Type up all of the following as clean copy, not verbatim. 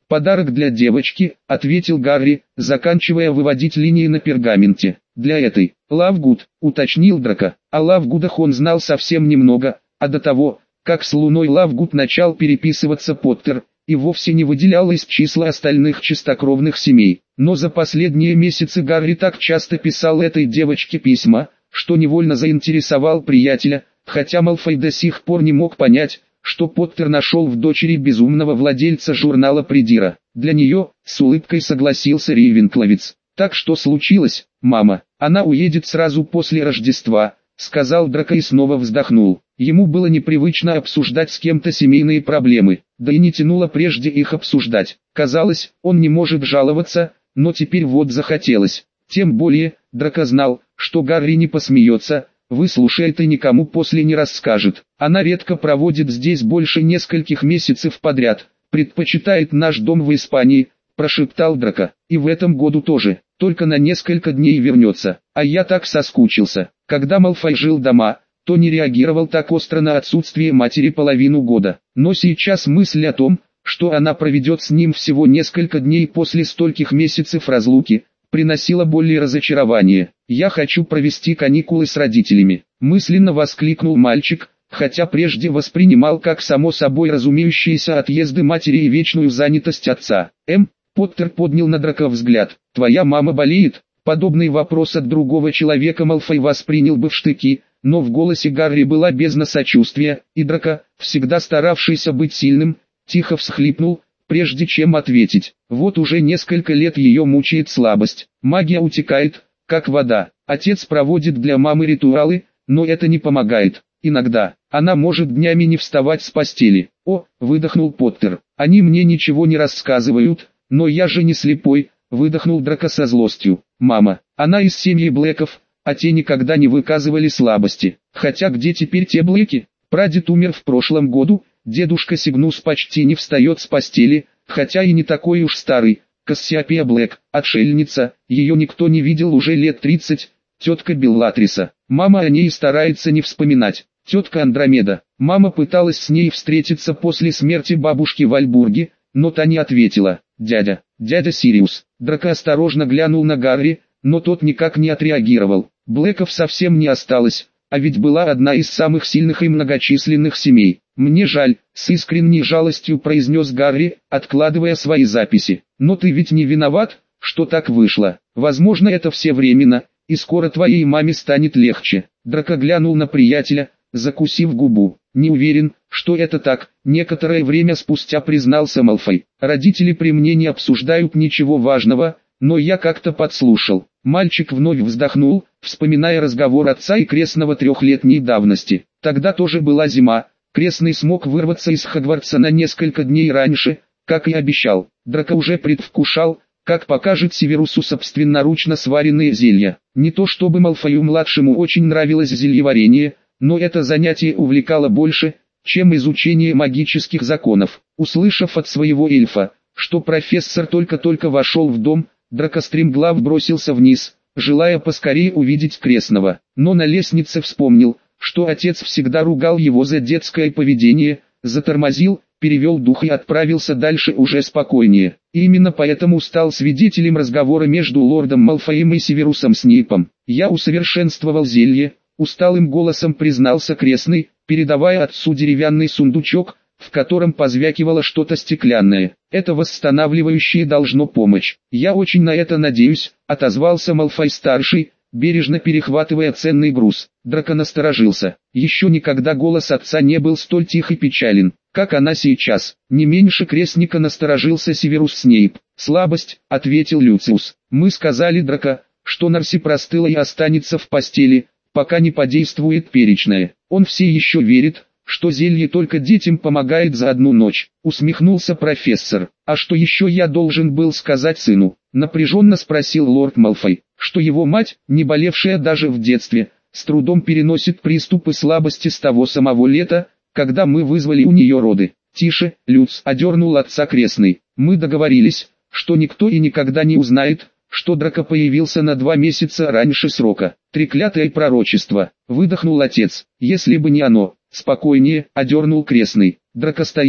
«Подарок для девочки», — ответил Гарри, заканчивая выводить линии на пергаменте. «Для этой, Лавгуд», — уточнил Драко. О Лавгудах он знал совсем немного, а до того, как с Луной Лавгуд начал переписываться Поттер, и вовсе не выделял из числа остальных чистокровных семей. Но за последние месяцы Гарри так часто писал этой девочке письма, что невольно заинтересовал приятеля, хотя Малфой до сих пор не мог понять, что Поттер нашел в дочери безумного владельца журнала Придира. Для нее, с улыбкой согласился Рейвенкловец. «Так что случилось, мама? Она уедет сразу после Рождества», — сказал Драко и снова вздохнул. Ему было непривычно обсуждать с кем-то семейные проблемы, да и не тянуло прежде их обсуждать. Казалось, он не может жаловаться, но теперь вот захотелось. Тем более, Драко знал, что Гарри не посмеется, выслушает и никому после не расскажет. Она редко проводит здесь больше нескольких месяцев подряд, предпочитает наш дом в Испании, прошептал Драко. И в этом году тоже, только на несколько дней вернется. А я так соскучился. Когда Малфой жил дома, то не реагировал так остро на отсутствие матери половину года. Но сейчас мысль о том, что она проведет с ним всего несколько дней после стольких месяцев разлуки, приносила боль и разочарование. «Я хочу провести каникулы с родителями», — мысленно воскликнул мальчик, хотя прежде воспринимал как само собой разумеющиеся отъезды матери и вечную занятость отца. Поттер поднял на Драко взгляд. «Твоя мама болеет?» Подобный вопрос от другого человека Малфой воспринял бы в штыки, но в голосе Гарри была бездна сочувствия, и Драко, всегда старавшийся быть сильным, тихо всхлипнул, прежде чем ответить. Вот уже несколько лет ее мучает слабость. Магия утекает, как вода. Отец проводит для мамы ритуалы, но это не помогает. Иногда она может днями не вставать с постели. «О», — выдохнул Поттер, — «они мне ничего не рассказывают, но я же не слепой», — выдохнул Драко со злостью. «Мама, она из семьи Блэков, а те никогда не выказывали слабости. Хотя где теперь те Блэки? Прадед умер в прошлом году, дедушка Сигнус почти не встает с постели, хотя и не такой уж старый. Кассиопея Блэк, отшельница, ее никто не видел уже лет 30, тетка Беллатриса. Мама о ней старается не вспоминать. Тетка Андромеда. Мама пыталась с ней встретиться после смерти бабушки в Альбурге, но та не ответила. Дядя Сириус». Драко осторожно глянул на Гарри, но тот никак не отреагировал. Блэков совсем не осталось, а ведь была одна из самых сильных и многочисленных семей. «Мне жаль», — с искренней жалостью произнес Гарри, откладывая свои записи. «Но ты ведь не виноват, что так вышло. Возможно, это все временно, и скоро твоей маме станет легче». Драко глянул на приятеля, закусив губу. «Не уверен, что это так», — некоторое время спустя признался Малфой. «Родители при мне не обсуждают ничего важного, но я как-то подслушал». Мальчик вновь вздохнул, вспоминая разговор отца и крестного 3-летней давности. Тогда тоже была зима, крестный смог вырваться из Хогвартса на несколько дней раньше, как и обещал. Драко уже предвкушал, как покажет Северусу собственноручно сваренные зелья. Не то чтобы Малфою-младшему очень нравилось зельеварение, но это занятие увлекало больше, чем изучение магических законов. Услышав от своего эльфа, что профессор только-только вошел в дом, Драко стремглав бросился вниз, желая поскорее увидеть крестного. Но на лестнице вспомнил, что отец всегда ругал его за детское поведение, затормозил, перевел дух и отправился дальше уже спокойнее. И именно поэтому стал свидетелем разговора между лордом Малфоем и Северусом Снейпом. «Я усовершенствовал зелье», — усталым голосом признался крестный, передавая отцу деревянный сундучок, в котором позвякивало что-то стеклянное. «Это восстанавливающее должно помочь. Я очень на это надеюсь», — отозвался Малфой-старший, бережно перехватывая ценный груз. Драко насторожился. Еще никогда голос отца не был столь тих и печален, как она сейчас. Не меньше крестника насторожился Северус Снейп. «Слабость», — ответил Люциус. «Мы сказали Драко, что Нарси простыла и останется в постели, пока не подействует перечное. Он все еще верит, что зелье только детям помогает за одну ночь», — усмехнулся профессор. «А что еще я должен был сказать сыну?» — напряженно спросил лорд Малфой. «Что его мать, не болевшая даже в детстве, с трудом переносит приступы слабости с того самого лета, когда мы вызвали у нее роды». «Тише, Люц», — одернул отца крестный. «Мы договорились, что никто и никогда не узнает, что Драко появился на 2 месяца раньше срока». «Треклятое пророчество», — выдохнул отец. «Если бы не оно». «Спокойнее», — одернул крестный. Драко стоял,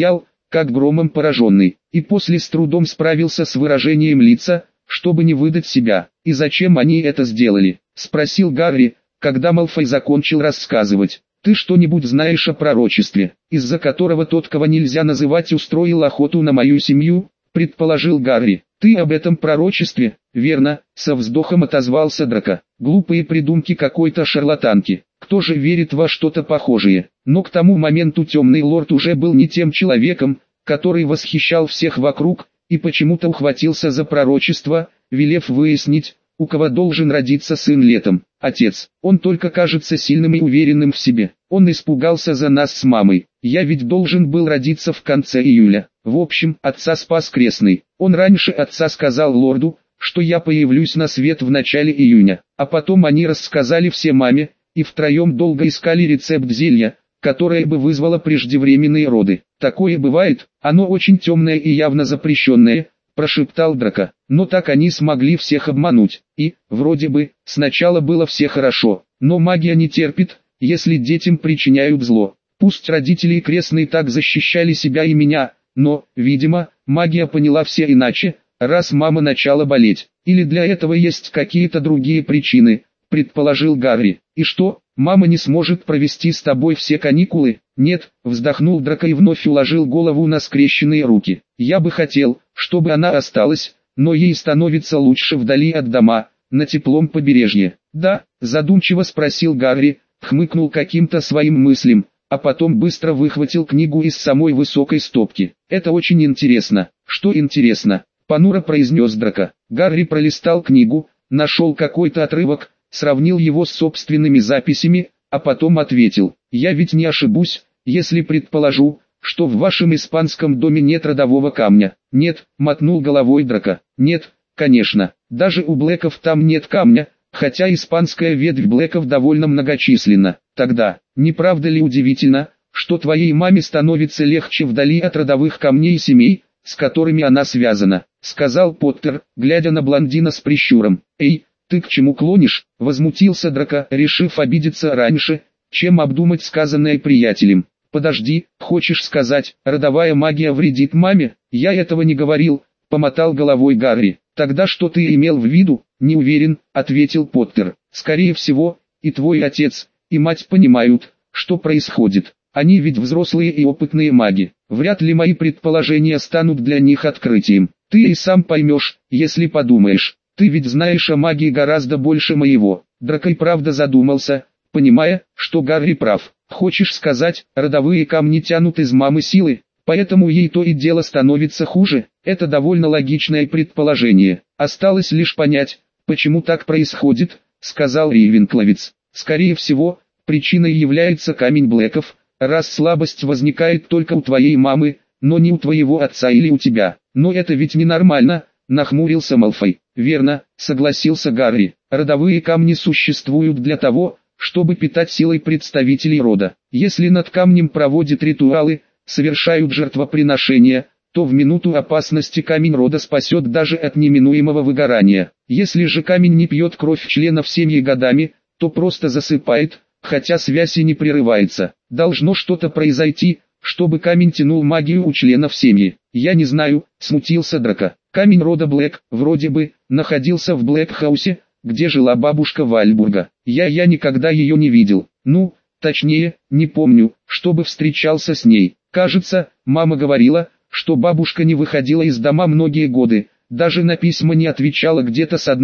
как громом пораженный, и после с трудом справился с выражением лица, чтобы не выдать себя. «И зачем они это сделали?» — спросил Гарри, когда Малфой закончил рассказывать. «Ты что-нибудь знаешь о пророчестве, из-за которого тот, кого нельзя называть, устроил охоту на мою семью?» — предположил Гарри. «Ты об этом пророчестве?» «Верно», — со вздохом отозвался Драко. «Глупые придумки какой-то шарлатанки. Кто же верит во что-то похожее?» Но к тому моменту Темный Лорд уже был не тем человеком, который восхищал всех вокруг, и почему-то ухватился за пророчество, велев выяснить, у кого должен родиться сын летом. «Отец, он только кажется сильным и уверенным в себе. Он испугался за нас с мамой. Я ведь должен был родиться в конце июля. В общем, отца спас крестный. Он раньше отца сказал лорду, что я появлюсь на свет в начале июня. А потом они рассказали все маме, и втроем долго искали рецепт зелья, которое бы вызвало преждевременные роды. Такое бывает, оно очень темное и явно запрещенное», — прошептал Драко. «Но так они смогли всех обмануть. И, вроде бы, сначала было все хорошо, но магия не терпит, если детям причиняют зло. Пусть родители и крестные так защищали себя и меня, но, видимо, магия поняла все иначе, раз мама начала болеть. Или для этого есть какие-то другие причины», — предположил Гарри. «И что, мама не сможет провести с тобой все каникулы?» «Нет», — вздохнул Драко и вновь уложил голову на скрещенные руки. «Я бы хотел, чтобы она осталась, но ей становится лучше вдали от дома, на теплом побережье». «Да?» — задумчиво спросил Гарри, хмыкнул каким-то своим мыслям, а потом быстро выхватил книгу из самой высокой стопки. «Это очень интересно». «Что интересно?» — понуро произнес Драко. Гарри пролистал книгу, нашел какой-то отрывок, сравнил его с собственными записями, а потом ответил: «Я ведь не ошибусь, если предположу, что в вашем испанском доме нет родового камня». «Нет», — мотнул головой Драко. «Нет, конечно, даже у Блэков там нет камня, хотя испанская ветвь Блэков довольно многочисленна. Тогда, не правда ли удивительно, что твоей маме становится легче вдали от родовых камней и семей, с которыми она связана?» — сказал Поттер, глядя на блондина с прищуром. «Эй, ты к чему клонишь?» — возмутился Драко, решив обидеться раньше, чем обдумать сказанное приятелем. «Подожди, хочешь сказать, родовая магия вредит маме?» «Я этого не говорил», — помотал головой Гарри. «Тогда что ты имел в виду?» «Не уверен», — ответил Поттер. «Скорее всего, и твой отец, и мать понимают, что происходит. Они ведь взрослые и опытные маги. Вряд ли мои предположения станут для них открытием. Ты и сам поймешь, если подумаешь. Ты ведь знаешь о магии гораздо больше моего». Драко и правда задумался, понимая, что Гарри прав. «Хочешь сказать, родовые камни тянут из мамы силы, поэтому ей то и дело становится хуже?» Это довольно логичное предположение. «Осталось лишь понять, почему так происходит», — сказал Рейвенкловец. «Скорее всего, причиной является камень Блэков, раз слабость возникает только у твоей мамы, но не у твоего отца или у тебя. Но это ведь ненормально», — нахмурился Малфой. «Верно», — согласился Гарри. «Родовые камни существуют для того, чтобы питать силой представителей рода. Если над камнем проводят ритуалы, совершают жертвоприношения, то в минуту опасности камень рода спасет даже от неминуемого выгорания. Если же камень не пьет кровь членов семьи годами, то просто засыпает, хотя связь и не прерывается. Должно что-то произойти, чтобы камень тянул магию у членов семьи. Я не знаю», — смутился Драко. «Камень рода Блэк, вроде бы, находился в Блэкхаусе, где жила бабушка Вальбурга. Я никогда ее не видел. Ну, точнее, не помню, чтобы встречался с ней. Кажется, мама говорила, что бабушка не выходила из дома многие годы, даже на письма не отвечала где-то с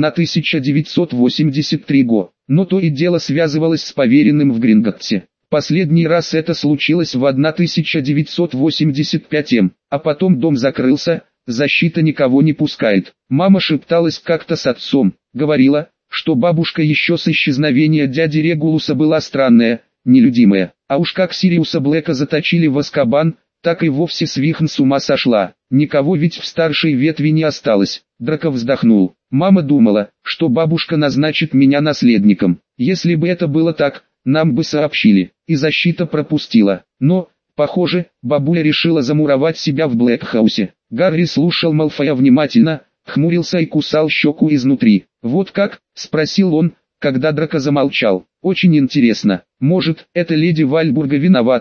1983 года. Но то и дело связывалось с поверенным в Гринготте. Последний раз это случилось в 1985, а потом дом закрылся, защита никого не пускает. Мама шепталась как-то с отцом, говорила, что бабушка еще с исчезновения дяди Регулуса была странная, нелюдимая. А уж как Сириуса Блэка заточили в Азкабан, так и вовсе Свихн с ума сошла. Никого ведь в старшей ветви не осталось. Драко вздохнул. Мама думала, что бабушка назначит меня наследником. Если бы это было так, нам бы сообщили, и защита пропустила. Но, похоже, бабуля решила замуровать себя в Блэкхаусе. Гарри слушал Малфоя внимательно, хмурился и кусал щеку изнутри. «Вот как?» — спросил он, когда Драко замолчал. «Очень интересно. Может, эта леди Вальбурга виновата,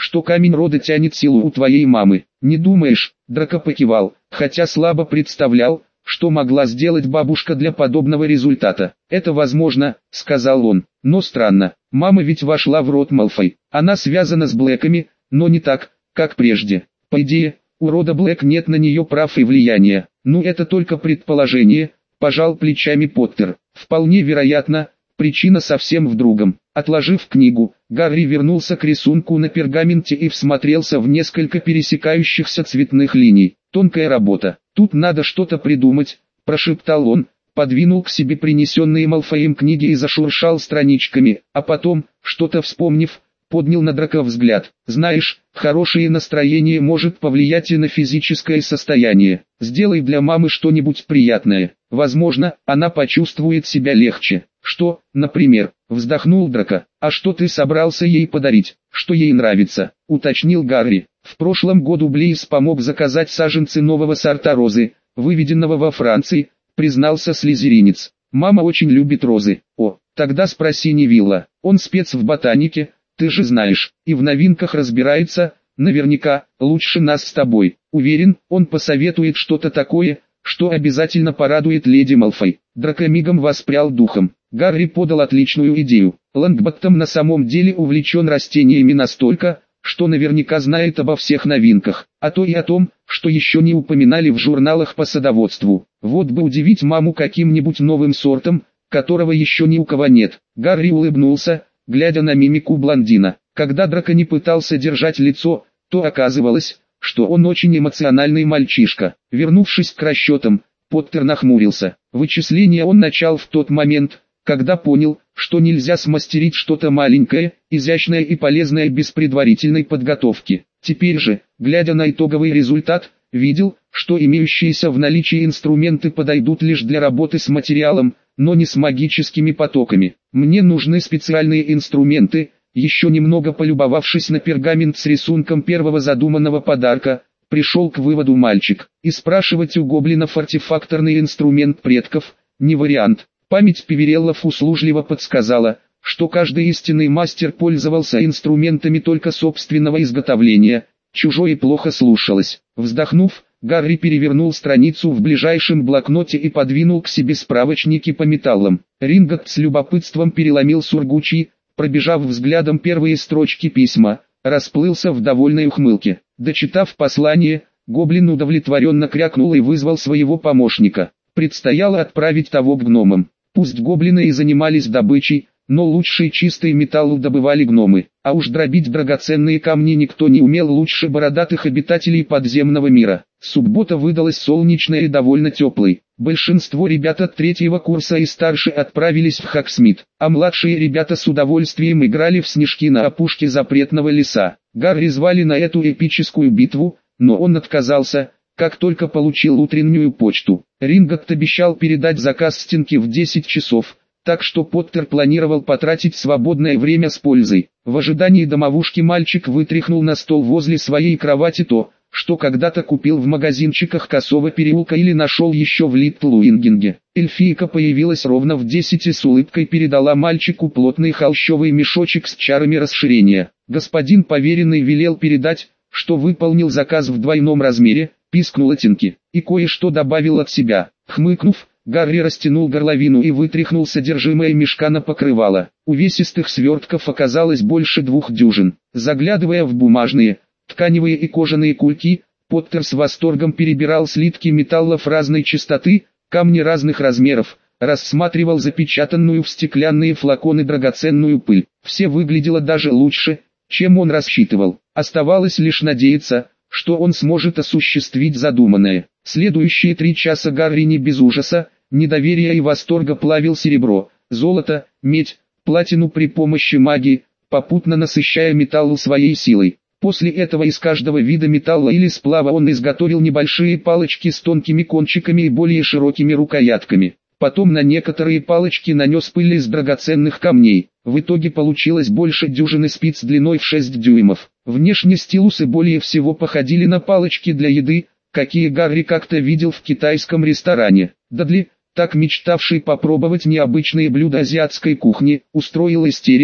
что камень рода тянет силу у твоей мамы. Не думаешь? Драко покивал, хотя слабо представлял, что могла сделать бабушка для подобного результата. «Это возможно», — сказал он, — «но странно. Мама ведь вошла в род Малфой. Она связана с Блэками, но не так, как прежде. По идее, у рода Блэк нет на нее прав и влияния. Ну это только предположение», — пожал плечами Поттер. «Вполне вероятно, причина совсем в другом». Отложив книгу, Гарри вернулся к рисунку на пергаменте и всмотрелся в несколько пересекающихся цветных линий. «Тонкая работа. Тут надо что-то придумать», – прошептал он, подвинул к себе принесенные Малфоем книги и зашуршал страничками, а потом, что-то вспомнив, поднял на Драко взгляд. «Знаешь, хорошее настроение может повлиять и на физическое состояние. Сделай для мамы что-нибудь приятное. Возможно, она почувствует себя легче». «Что, например?» – вздохнул Драко. «А что ты собрался ей подарить? Что ей нравится?» – уточнил Гарри. В прошлом году Блейз помог заказать саженцы нового сорта розы, выведенного во Франции, признался слизеринец. «Мама очень любит розы». «О, тогда спроси Невилла, он спец в ботанике, ты же знаешь, и в новинках разбирается, наверняка, лучше нас с тобой. Уверен, он посоветует что-то такое, что обязательно порадует леди Малфой». Драко мигом воспрял духом. Гарри подал отличную идею. Лонгботтом на самом деле увлечен растениями настолько, что наверняка знает обо всех новинках, а то и о том, что еще не упоминали в журналах по садоводству. Вот бы удивить маму каким-нибудь новым сортом, которого еще ни у кого нет. Гарри улыбнулся, глядя на мимику блондина. Когда Драко не пытался держать лицо, то оказывалось, что он очень эмоциональный мальчишка. Вернувшись к расчетам, Поттер нахмурился. Вычисления он начал в тот момент, когда понял, что нельзя смастерить что-то маленькое, изящное и полезное без предварительной подготовки. Теперь же, глядя на итоговый результат, видел, что имеющиеся в наличии инструменты подойдут лишь для работы с материалом, но не с магическими потоками. «Мне нужны специальные инструменты», еще немного полюбовавшись на пергамент с рисунком первого задуманного подарка, пришел к выводу мальчик. И спрашивать у гоблинов артефакторный инструмент предков – не вариант. Память Пивереллов услужливо подсказала, что каждый истинный мастер пользовался инструментами только собственного изготовления, чужое плохо слушалось. Вздохнув, Гарри перевернул страницу в ближайшем блокноте и подвинул к себе справочники по металлам. Ринготт с любопытством переломил сургучи, пробежав взглядом первые строчки письма, расплылся в довольной ухмылке. Дочитав послание, гоблин удовлетворенно крякнул и вызвал своего помощника. Предстояло отправить того к гномам. Пусть гоблины и занимались добычей, но лучший чистый металл добывали гномы, а уж дробить драгоценные камни никто не умел лучше бородатых обитателей подземного мира. Суббота выдалась солнечной и довольно теплой. Большинство ребят от третьего курса и старше отправились в Хогсмит, а младшие ребята с удовольствием играли в снежки на опушке запретного леса. Гарри звали на эту эпическую битву, но он отказался, как только получил утреннюю почту. Ринготт обещал передать заказ Стинки в 10 часов, так что Поттер планировал потратить свободное время с пользой. В ожидании домовушки мальчик вытряхнул на стол возле своей кровати то, что когда-то купил в магазинчиках Косого переулка или нашел еще в Литтлуингинге. Эльфийка появилась ровно в 10 и с улыбкой передала мальчику плотный холщовый мешочек с чарами расширения. Господин поверенный велел передать, что выполнил заказ в двойном размере, пискнула Тинки, и кое-что добавил от себя. Хмыкнув, Гарри растянул горловину и вытряхнул содержимое мешка на покрывало. Увесистых свертков оказалось больше 2 дюжин. Заглядывая в бумажные, тканевые и кожаные кульки, Поттер с восторгом перебирал слитки металлов разной чистоты, камни разных размеров, рассматривал запечатанную в стеклянные флаконы драгоценную пыль. Все выглядело даже лучше, чем он рассчитывал. Оставалось лишь надеяться, что он сможет осуществить задуманное. Следующие 3 часа Гарри не без ужаса, недоверия и восторга плавил серебро, золото, медь, платину при помощи магии, попутно насыщая металл своей силой. После этого из каждого вида металла или сплава он изготовил небольшие палочки с тонкими кончиками и более широкими рукоятками. Потом на некоторые палочки нанес пыль из драгоценных камней. В итоге получилось больше дюжины спиц длиной в 6 дюймов. Внешне стилусы более всего походили на палочки для еды, какие Гарри как-то видел в китайском ресторане. Дадли, так мечтавший попробовать необычные блюда азиатской кухни, устроил истерику,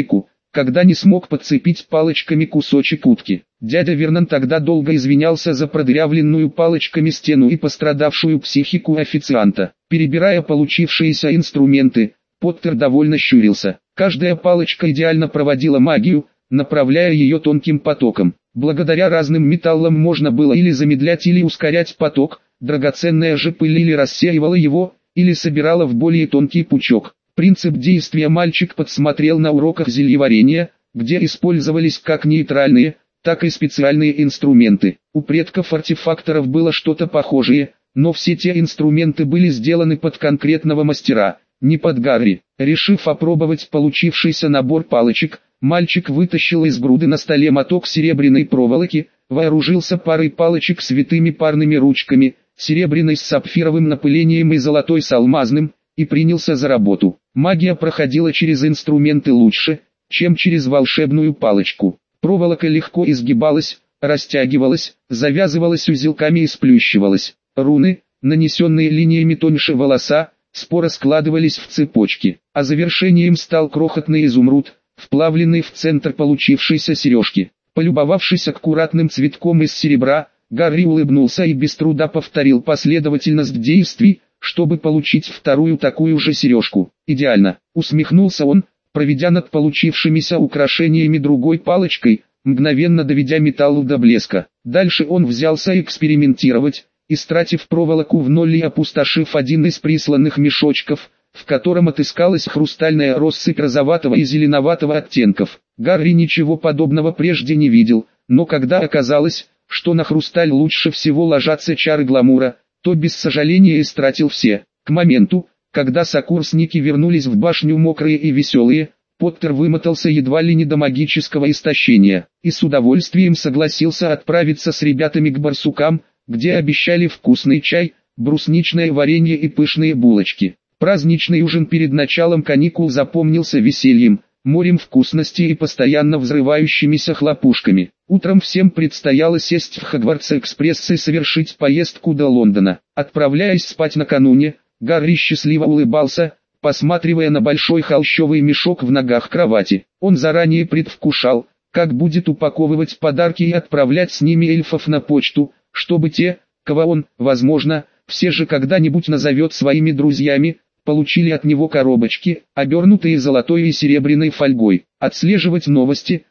когда не смог подцепить палочками кусочек утки. Дядя Вернон тогда долго извинялся за продырявленную палочками стену и пострадавшую психику официанта. Перебирая получившиеся инструменты, Поттер довольно щурился. Каждая палочка идеально проводила магию, направляя ее тонким потоком. Благодаря разным металлам можно было или замедлять, или ускорять поток, драгоценная же пыль или рассеивала его, или собирала в более тонкий пучок. Принцип действия мальчик подсмотрел на уроках зельеварения, где использовались как нейтральные, так и специальные инструменты. У предков-артефакторов было что-то похожее, но все те инструменты были сделаны под конкретного мастера, не под Гарри. Решив опробовать получившийся набор палочек, мальчик вытащил из груды на столе моток серебряной проволоки, вооружился парой палочек с витыми парными ручками, серебряной с сапфировым напылением и золотой с алмазным, и принялся за работу. Магия проходила через инструменты лучше, чем через волшебную палочку. Проволока легко изгибалась, растягивалась, завязывалась узелками и сплющивалась. Руны, нанесенные линиями тоньше волоса, споро складывались в цепочки, а завершением стал крохотный изумруд, вплавленный в центр получившейся сережки. Полюбовавшись аккуратным цветком из серебра, Гарри улыбнулся и без труда повторил последовательность действий, чтобы получить вторую такую же сережку. Идеально, усмехнулся он, проведя над получившимися украшениями другой палочкой, мгновенно доведя металл до блеска. Дальше он взялся экспериментировать, истратив проволоку в ноль и опустошив один из присланных мешочков, в котором отыскалась хрустальная россыпь розоватого и зеленоватого оттенков. Гарри ничего подобного прежде не видел, но когда оказалось, что на хрусталь лучше всего ложатся чары гламура, то без сожаления истратил все. К моменту, когда сокурсники вернулись в башню мокрые и веселые, Поттер вымотался едва ли не до магического истощения, и с удовольствием согласился отправиться с ребятами к барсукам, где обещали вкусный чай, брусничное варенье и пышные булочки. Праздничный ужин перед началом каникул запомнился весельем, морем вкусностей и постоянно взрывающимися хлопушками. Утром всем предстояло сесть в Хогвартс-экспресс и совершить поездку до Лондона. Отправляясь спать накануне, Гарри счастливо улыбался, посматривая на большой холщовый мешок в ногах кровати. Он заранее предвкушал, как будет упаковывать подарки и отправлять с ними эльфов на почту, чтобы те, кого он, возможно, все же когда-нибудь назовет своими друзьями, получили от него коробочки, обернутые золотой и серебряной фольгой. Отслеживать новости,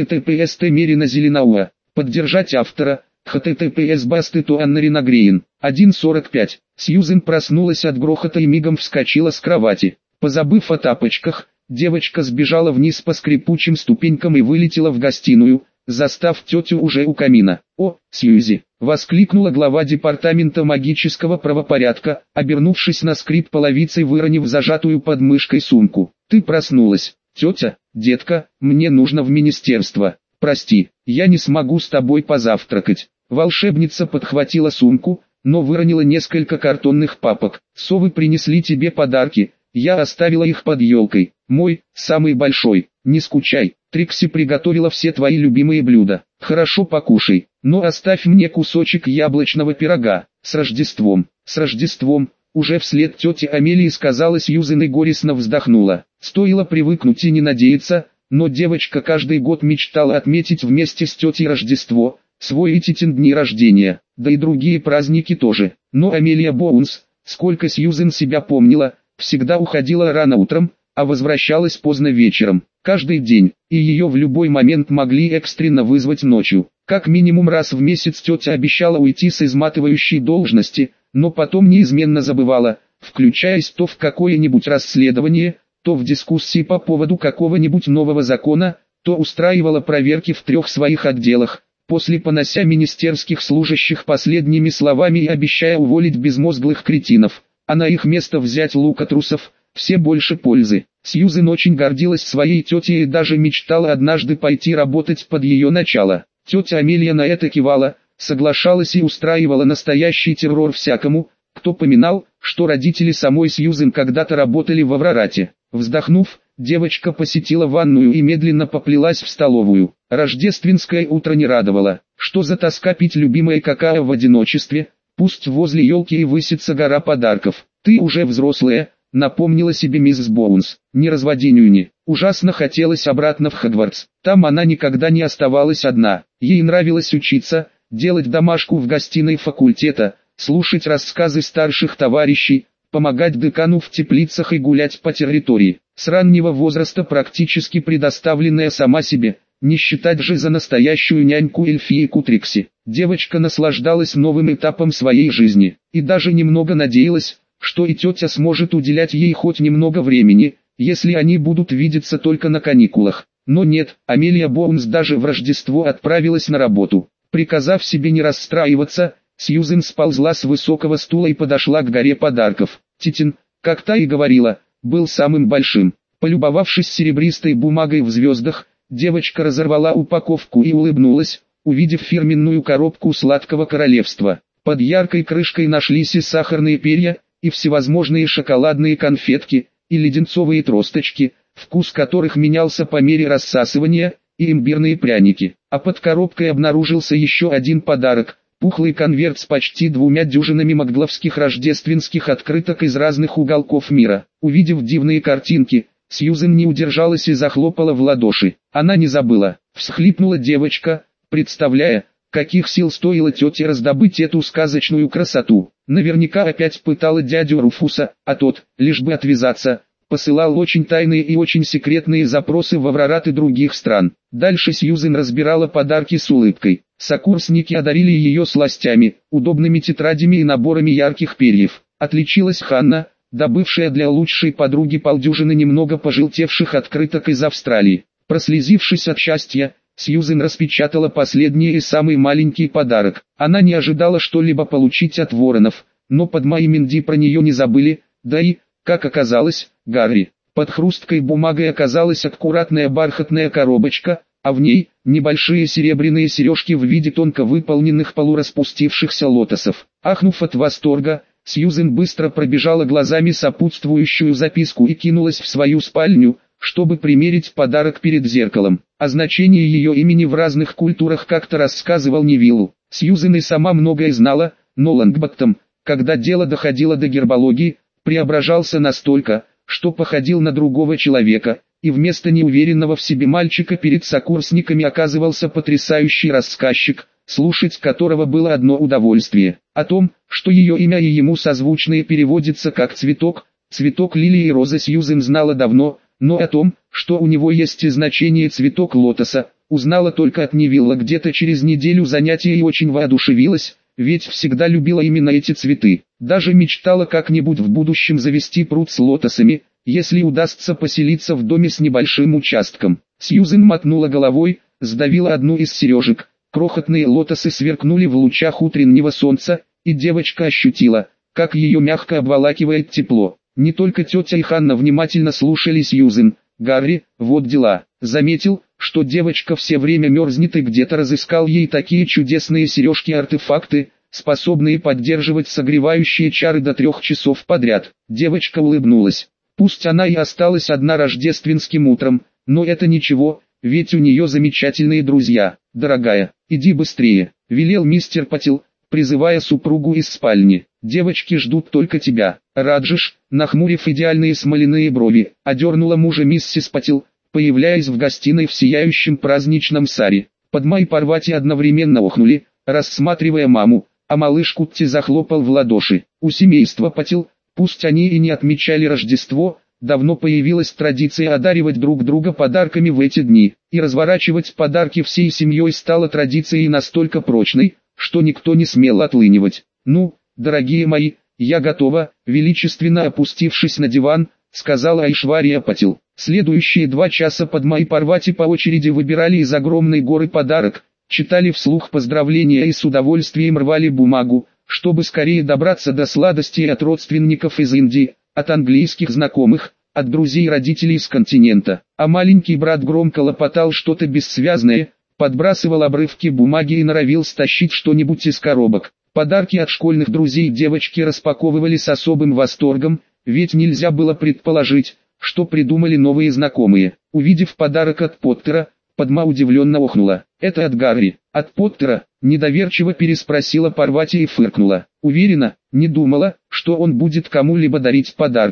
https Мерина Зеленауа. Поддержать автора, https Бастету Аннарина Грейн. 1.45. Сьюзен проснулась от грохота и мигом вскочила с кровати. Позабыв о тапочках, девочка сбежала вниз по скрипучим ступенькам и вылетела в гостиную, застав тетю уже у камина. «О, Сьюзи!» — воскликнула глава департамента магического правопорядка, обернувшись на скрип половицей, выронив зажатую под мышкой сумку. «Ты проснулась, тетя, детка, мне нужно в министерство. Прости, я не смогу с тобой позавтракать». Волшебница подхватила сумку, но выронила несколько картонных папок. «Совы принесли тебе подарки, я оставила их под елкой. Мой, самый большой, не скучай. Трикси приготовила все твои любимые блюда. Хорошо покушай, но оставь мне кусочек яблочного пирога. С Рождеством, с Рождеством!» Уже вслед тете Амелии сказала Сьюзен и горестно вздохнула. Стоило привыкнуть и не надеяться, но девочка каждый год мечтала отметить вместе с тетей Рождество, свой и тетин дни рождения, да и другие праздники тоже. Но Амелия Боунс, сколько Сьюзен себя помнила, всегда уходила рано утром, а возвращалась поздно вечером, каждый день, и ее в любой момент могли экстренно вызвать ночью. Как минимум раз в месяц тетя обещала уйти с изматывающей должности, но потом неизменно забывала, включаясь то в какое-нибудь расследование, то в дискуссии по поводу какого-нибудь нового закона, то устраивала проверки в 3 своих отделах, после понося министерских служащих последними словами и обещая уволить безмозглых кретинов, а на их место взять лукатрусов, все больше пользы. Сьюзен очень гордилась своей тетей и даже мечтала однажды пойти работать под ее начало. Тетя Амелия на это кивала, соглашалась и устраивала настоящий террор всякому, кто поминал, что родители самой Сьюзен когда-то работали в Аврорате. Вздохнув, девочка посетила ванную и медленно поплелась в столовую. Рождественское утро не радовало. Что за тоска пить любимое какао в одиночестве, пусть возле елки и высится гора подарков. «Ты уже взрослая, напомнила себе миссис Боунс. Не разводи нюни. Ужасно хотелось обратно в Хогвартс. Там она никогда не оставалась одна. Ей нравилось учиться, делать домашку в гостиной факультета, слушать рассказы старших товарищей, помогать декану в теплицах и гулять по территории. С раннего возраста практически предоставленная сама себе, не считать же за настоящую няньку эльфийку Трикси. Девочка наслаждалась новым этапом своей жизни, и даже немного надеялась, что и тетя сможет уделять ей хоть немного времени, если они будут видеться только на каникулах. Но нет, Амелия Боунс даже в Рождество отправилась на работу. Приказав себе не расстраиваться, Сьюзен сползла с высокого стула и подошла к горе подарков. Титин, как та и говорила, был самым большим. Полюбовавшись серебристой бумагой в звездах, девочка разорвала упаковку и улыбнулась, увидев фирменную коробку сладкого королевства. Под яркой крышкой нашлись и сахарные перья, и всевозможные шоколадные конфетки, и леденцовые тросточки, вкус которых менялся по мере рассасывания, и имбирные пряники. А под коробкой обнаружился еще один подарок – пухлый конверт с почти 2 дюжинами магловских рождественских открыток из разных уголков мира. Увидев дивные картинки, Сьюзен не удержалась и захлопала в ладоши. Она не забыла, всхлипнула девочка, представляя, каких сил стоило тете раздобыть эту сказочную красоту. Наверняка опять пытала дядю Руфуса, а тот, лишь бы отвязаться, посылал очень тайные и очень секретные запросы в Аврораты других стран. Дальше Сьюзен разбирала подарки с улыбкой. Сокурсники одарили ее сластями, удобными тетрадями и наборами ярких перьев. Отличилась Ханна, добывшая для лучшей подруги полдюжины немного пожелтевших открыток из Австралии. Прослезившись от счастья, Сьюзен распечатала последний и самый маленький подарок. Она не ожидала что-либо получить от воронов, но Падма и Минди про нее не забыли, да и, как оказалось, Гарри. Под хрусткой бумагой оказалась аккуратная бархатная коробочка, а в ней небольшие серебряные сережки в виде тонко выполненных полураспустившихся лотосов. Ахнув от восторга, Сьюзен быстро пробежала глазами сопутствующую записку и кинулась в свою спальню, чтобы примерить подарок перед зеркалом. О значении ее имени в разных культурах как-то рассказывал Невиллу. Сьюзен и сама многое знала, но Лонгботтом, когда дело доходило до гербологии, преображался настолько, что походил на другого человека, и вместо неуверенного в себе мальчика перед сокурсниками оказывался потрясающий рассказчик, слушать которого было одно удовольствие. О том, что ее имя и ему созвучные переводится как «цветок», «цветок лилии» и «роза» Сьюзен знала давно, но о том, что у него есть и значение «цветок лотоса», узнала только от Невилла где-то через неделю занятия и очень воодушевилась, ведь всегда любила именно эти цветы. Даже мечтала как-нибудь в будущем завести пруд с лотосами, если удастся поселиться в доме с небольшим участком. Сьюзен мотнула головой, сдавила одну из сережек. Крохотные лотосы сверкнули в лучах утреннего солнца, и девочка ощутила, как ее мягко обволакивает тепло. Не только тетя и Ханна внимательно слушали Сьюзен. Гарри, вот дела, заметил, что девочка все время мерзнет и где-то разыскал ей такие чудесные сережки-артефакты, способные поддерживать согревающие чары до 3 часов подряд. Девочка улыбнулась. Пусть она и осталась одна рождественским утром, но это ничего, ведь у нее замечательные друзья. «Дорогая, иди быстрее», — велел мистер Патил, призывая супругу из спальни. «Девочки ждут только тебя». Раджеш, нахмурив идеальные смоляные брови, одернула мужа миссис Патил, появляясь в гостиной в сияющем праздничном саре. Падма и Парвати одновременно охнули, рассматривая маму, а малыш Кутти захлопал в ладоши. У семейства Патил, пусть они и не отмечали Рождество, давно появилась традиция одаривать друг друга подарками в эти дни, и разворачивать подарки всей семьей стало традицией настолько прочной, что никто не смел отлынивать. «Ну, дорогие мои, я готова», — величественно опустившись на диван, сказала Айшвария Патил. Следующие 2 часа Падма и Парвати по очереди выбирали из огромной горы подарок, читали вслух поздравления и с удовольствием рвали бумагу, чтобы скорее добраться до сладостей от родственников из Индии, от английских знакомых, от друзей и родителей с континента. А маленький брат громко лопотал что-то бессвязное, подбрасывал обрывки бумаги и норовил стащить что-нибудь из коробок. Подарки от школьных друзей девочки распаковывали с особым восторгом, ведь нельзя было предположить, что придумали новые знакомые. Увидев подарок от Поттера, Падма удивленно охнула. «Это от Гарри». «От Поттера?» – недоверчиво переспросила Парвати и фыркнула. «Уверена, не думала, что он будет кому-либо дарить подарки».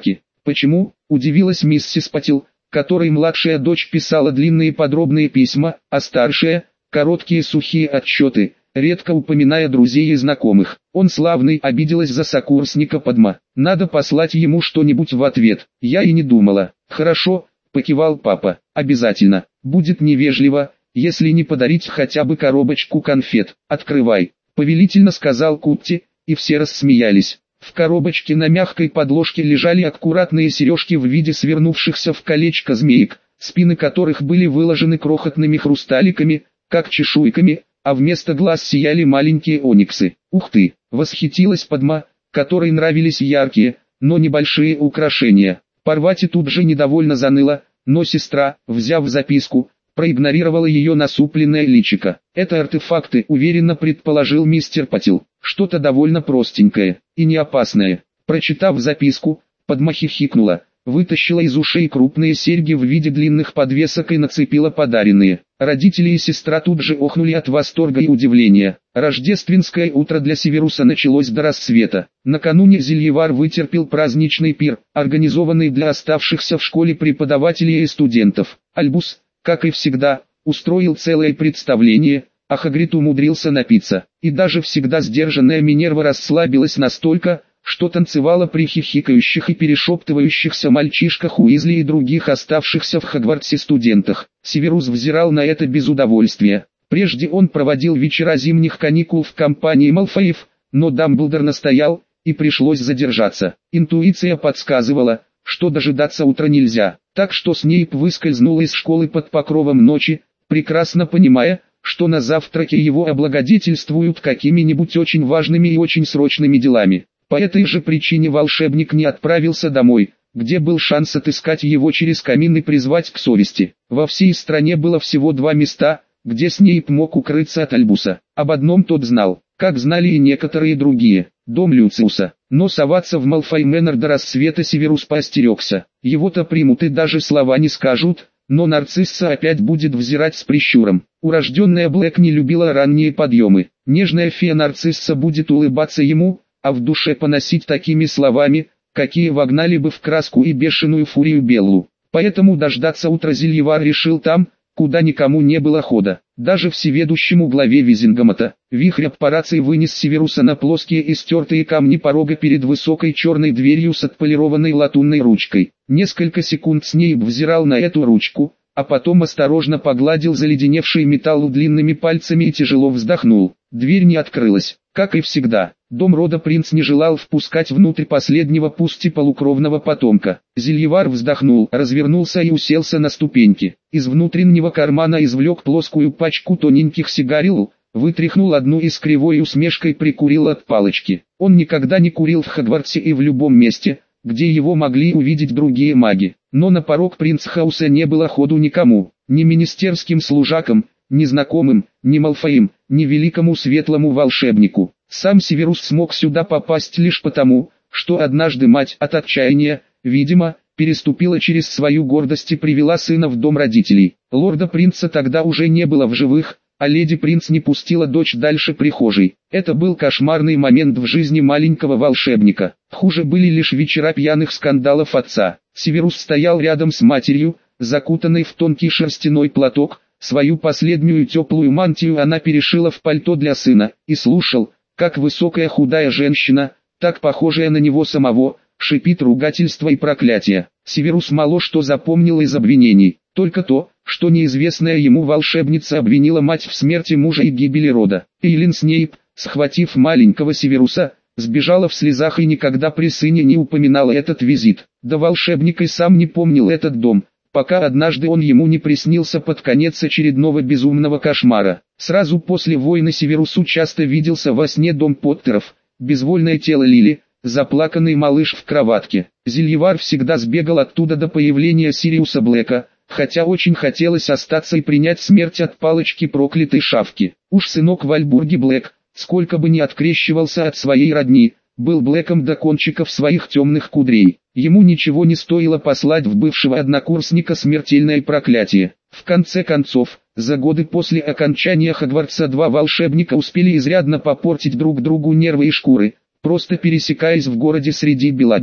«Почему?» – удивилась миссис Патил, которой младшая дочь писала длинные подробные письма, а старшая – короткие сухие отчеты, редко упоминая друзей и знакомых. «Он славный», – обиделась за сокурсника Падма. «Надо послать ему что-нибудь в ответ». «Я и не думала». «Хорошо», – покивал папа. «Обязательно. Будет невежливо, если не подарить хотя бы коробочку конфет. Открывай», – повелительно сказал Кутти, и все рассмеялись. В коробочке на мягкой подложке лежали аккуратные сережки в виде свернувшихся в колечко змеек, спины которых были выложены крохотными хрусталиками, как чешуйками, а вместо глаз сияли маленькие ониксы. «Ух ты!» — восхитилась Падма, которой нравились яркие, но небольшие украшения. Парвати тут же недовольно заныла, но сестра, взяв записку, проигнорировала ее насупленное личико. «Это артефакты», — уверенно предположил мистер Патил. «Что-то довольно простенькое и не опасное». Прочитав записку, Падма хихикнула, вытащила из ушей крупные серьги в виде длинных подвесок и нацепила подаренные. Родители и сестра тут же охнули от восторга и удивления. Рождественское утро для Северуса началось до рассвета. Накануне Зельевар вытерпел праздничный пир, организованный для оставшихся в школе преподавателей и студентов. Альбус, как и всегда, устроил целое представление, а Хагрид умудрился напиться. И даже всегда сдержанная Минерва расслабилась настолько, что танцевала при хихикающих и перешептывающихся мальчишках Уизли и других оставшихся в Хогвартсе студентах. Северус взирал на это без удовольствия. Прежде он проводил вечера зимних каникул в компании Малфоев, но Дамблдор настоял, и пришлось задержаться. Интуиция подсказывала, что дожидаться утра нельзя, так что Снейп выскользнул из школы под покровом ночи, прекрасно понимая, что на завтраке его облагодетельствуют какими-нибудь очень важными и очень срочными делами. По этой же причине волшебник не отправился домой, где был шанс отыскать его через камин и призвать к совести. Во всей стране было всего 2 места, где Снейп мог укрыться от Альбуса. Об одном тот знал, как знали и некоторые другие – дом Люциуса. Но соваться в Малфой Мэннер до рассвета Северус поостерегся. Его-то примут и даже слова не скажут, но Нарцисса опять будет взирать с прищуром. Урожденная Блэк не любила ранние подъемы. Нежная фея Нарцисса будет улыбаться ему, а в душе поносить такими словами, какие вогнали бы в краску и бешеную фурию Беллу. Поэтому дождаться утра Зельевар решил там, куда никому не было хода. Даже всеведущему главе Визингомота. Вихрь аппарации вынес Северуса на плоские и стертые камни порога перед высокой черной дверью с отполированной латунной ручкой. Несколько секунд Снейп взирал на эту ручку, а потом осторожно погладил заледеневший металл длинными пальцами и тяжело вздохнул. Дверь не открылась. Как и всегда, дом рода принц не желал впускать внутрь последнего пусть и полукровного потомка. Зельевар вздохнул, развернулся и уселся на ступеньки. Из внутреннего кармана извлек плоскую пачку тоненьких сигарил, вытряхнул одну и с кривой усмешкой прикурил от палочки. Он никогда не курил в Хогвартсе и в любом месте, где его могли увидеть другие маги. Но на порог Принцхауса не было ходу никому, ни министерским служакам, ни знакомым, ни Малфоям, ни великому светлому волшебнику. Сам Северус смог сюда попасть лишь потому, что однажды мать от отчаяния, видимо, переступила через свою гордость и привела сына в дом родителей. Лорда-принца тогда уже не было в живых, а леди-принц не пустила дочь дальше прихожей. Это был кошмарный момент в жизни маленького волшебника. Хуже были лишь вечера пьяных скандалов отца. Северус стоял рядом с матерью, закутанной в тонкий шерстяной платок. Свою последнюю теплую мантию она перешила в пальто для сына, и слушал, как высокая худая женщина, так похожая на него самого, шипит ругательства и проклятия. Северус мало что запомнил из обвинений, только то, что неизвестная ему волшебница обвинила мать в смерти мужа и гибели рода. Эйлин Снейп, схватив маленького Северуса, сбежала в слезах и никогда при сыне не упоминала этот визит. Да волшебник и сам не помнил этот дом, пока однажды он ему не приснился под конец очередного безумного кошмара. Сразу после войны Северусу часто виделся во сне дом Поттеров, безвольное тело Лили, заплаканный малыш в кроватке. Зельевар всегда сбегал оттуда до появления Сириуса Блэка, хотя очень хотелось остаться и принять смерть от палочки проклятой шавки. Уж сынок Вальбурги Блэк, сколько бы ни открещивался от своей родни, был Блэком до кончиков своих темных кудрей. Ему ничего не стоило послать в бывшего однокурсника смертельное проклятие. В конце концов, за годы после окончания Хогвартса 2 волшебника успели изрядно попортить друг другу нервы и шкуры, просто пересекаясь в городе среди бела дня.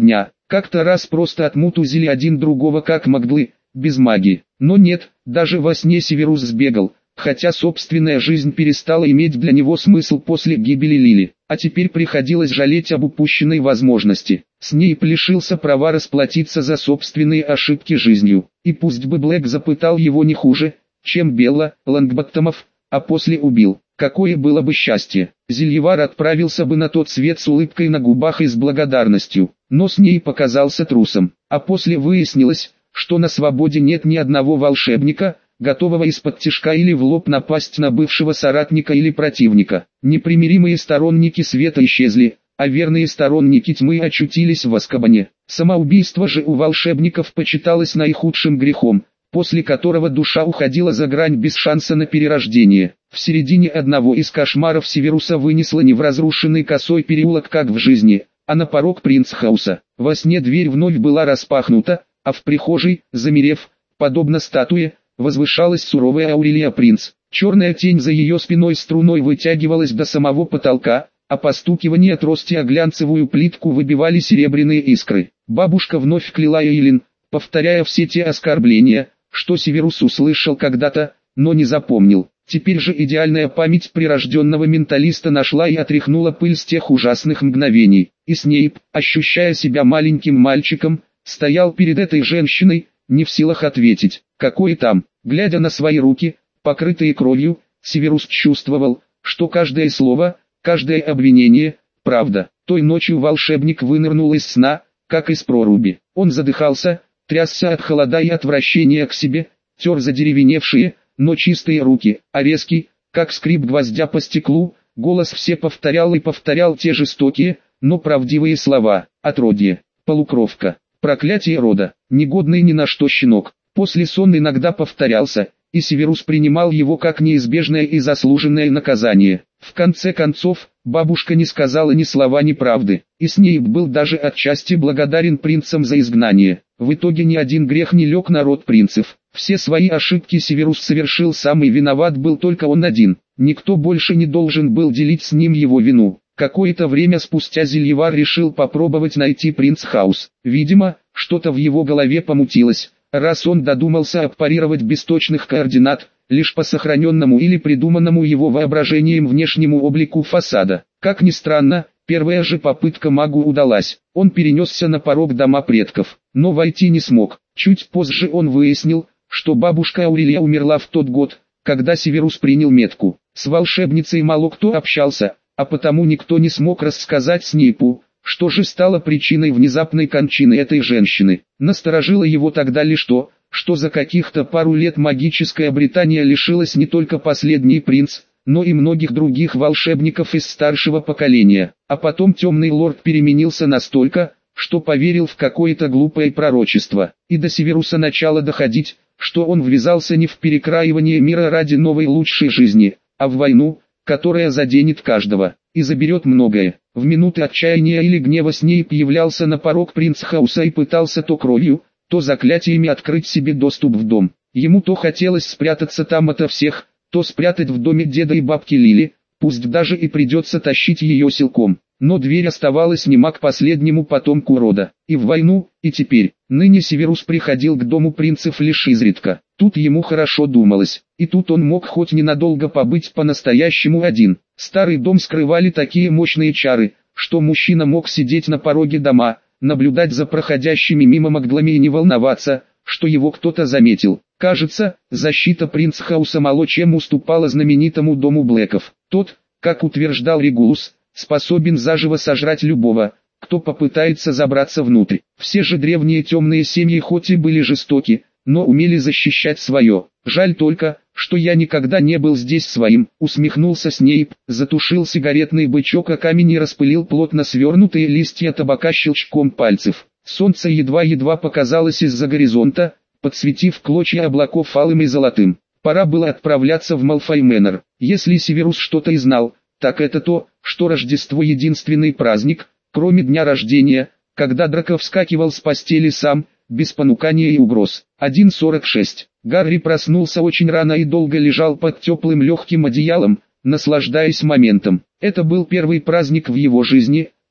Как-то раз просто отмутузили один другого как могли, без магии. Но нет, даже во сне Северус сбегал, хотя собственная жизнь перестала иметь для него смысл после гибели Лили, а теперь приходилось жалеть об упущенной возможности. Снейп лишился права расплатиться за собственные ошибки жизнью, и пусть бы Блэк запытал его не хуже, чем Белла, Лонгботтомов, а после убил. Какое было бы счастье, Зельевар отправился бы на тот свет с улыбкой на губах и с благодарностью, но Снейп показался трусом, а после выяснилось, что на свободе нет ни одного волшебника, готового из-под тишка или в лоб напасть на бывшего соратника или противника. Непримиримые сторонники света исчезли, а верные сторонники тьмы очутились в Азкабане. Самоубийство же у волшебников почиталось наихудшим грехом, после которого душа уходила за грань без шанса на перерождение. В середине одного из кошмаров Северуса вынесло не в разрушенный косой переулок как в жизни, а на порог Принцхауса. Во сне дверь вновь была распахнута, а в прихожей, замерев, подобно статуе, возвышалась суровая Аурелия Принц. Черная тень за ее спиной струной вытягивалась до самого потолка, а постукивание трости о глянцевую плитку выбивали серебряные искры. Бабушка вновь кляла Эйлин, повторяя все те оскорбления, что Северус услышал когда-то, но не запомнил. Теперь же идеальная память прирожденного менталиста нашла и отряхнула пыль с тех ужасных мгновений. И Снейп, ощущая себя маленьким мальчиком, стоял перед этой женщиной, не в силах ответить, какое там. Глядя на свои руки, покрытые кровью, Северус чувствовал, что каждое слово, каждое обвинение – правда. Той ночью волшебник вынырнул из сна, как из проруби. Он задыхался, трясся от холода и отвращения к себе, тер задеревеневшие, но чистые руки, а резкий, как скрип гвоздя по стеклу, голос все повторял и повторял те жестокие, но правдивые слова: отродье, полукровка, проклятие рода, негодный ни на что щенок. После сон иногда повторялся, и Северус принимал его как неизбежное и заслуженное наказание. В конце концов, бабушка не сказала ни слова неправды, и Снейп был даже отчасти благодарен принцам за изгнание. В итоге ни один грех не лег на род принцев. Все свои ошибки Северус совершил сам, и виноват был только он один. Никто больше не должен был делить с ним его вину. Какое-то время спустя Зельевар решил попробовать найти Принцхаус. Видимо, что-то в его голове помутилось, раз он додумался аппарировать без точных координат, лишь по сохраненному или придуманному его воображением внешнему облику фасада. Как ни странно, первая же попытка магу удалась. Он перенесся на порог дома предков, но войти не смог. Чуть позже он выяснил, что бабушка Аурелия умерла в тот год, когда Северус принял метку. С волшебницей мало кто общался, а потому никто не смог рассказать Снейпу, что же стало причиной внезапной кончины этой женщины. Насторожило его тогда лишь то, что за каких-то пару лет магическая Британия лишилась не только последний принц, но и многих других волшебников из старшего поколения. А потом темный лорд переменился настолько, что поверил в какое-то глупое пророчество. И до Северуса начало доходить, что он ввязался не в перекраивание мира ради новой лучшей жизни, а в войну, которая заденет каждого и заберет многое. В минуты отчаяния или гнева Снейп являлся на порог Принцхауса и пытался то кровью, то заклятиями открыть себе доступ в дом. Ему то хотелось спрятаться там ото всех, то спрятать в доме деда и бабки Лили, пусть даже и придется тащить ее силком. Но дверь оставалась нема к последнему потомку рода. И в войну, и теперь. Ныне Северус приходил к дому принцев лишь изредка. Тут ему хорошо думалось, и тут он мог хоть ненадолго побыть по-настоящему один. Старый дом скрывали такие мощные чары, что мужчина мог сидеть на пороге дома, наблюдать за проходящими мимо маглами и не волноваться, что его кто-то заметил. Кажется, защита Принцхауса мало чем уступала знаменитому дому Блэков. Тот, как утверждал Регулус, способен заживо сожрать любого, кто попытается забраться внутрь. Все же древние темные семьи хоть и были жестоки, но умели защищать свое. Жаль только, что я никогда не был здесь своим, усмехнулся Снейп, затушил сигаретный бычок о камень и распылил плотно свернутые листья табака щелчком пальцев. Солнце едва-едва показалось из-за горизонта, подсветив клочья облаков алым и золотым. Пора было отправляться в Малфой Мэннер. Если Северус что-то и знал, так это то, что Рождество единственный праздник, кроме дня рождения, когда Драко вскакивал с постели сам, без понукания и угроз. 1:46. Гарри проснулся очень рано и долго лежал под теплым легким одеялом, наслаждаясь моментом. Это был первый праздник в его жизни,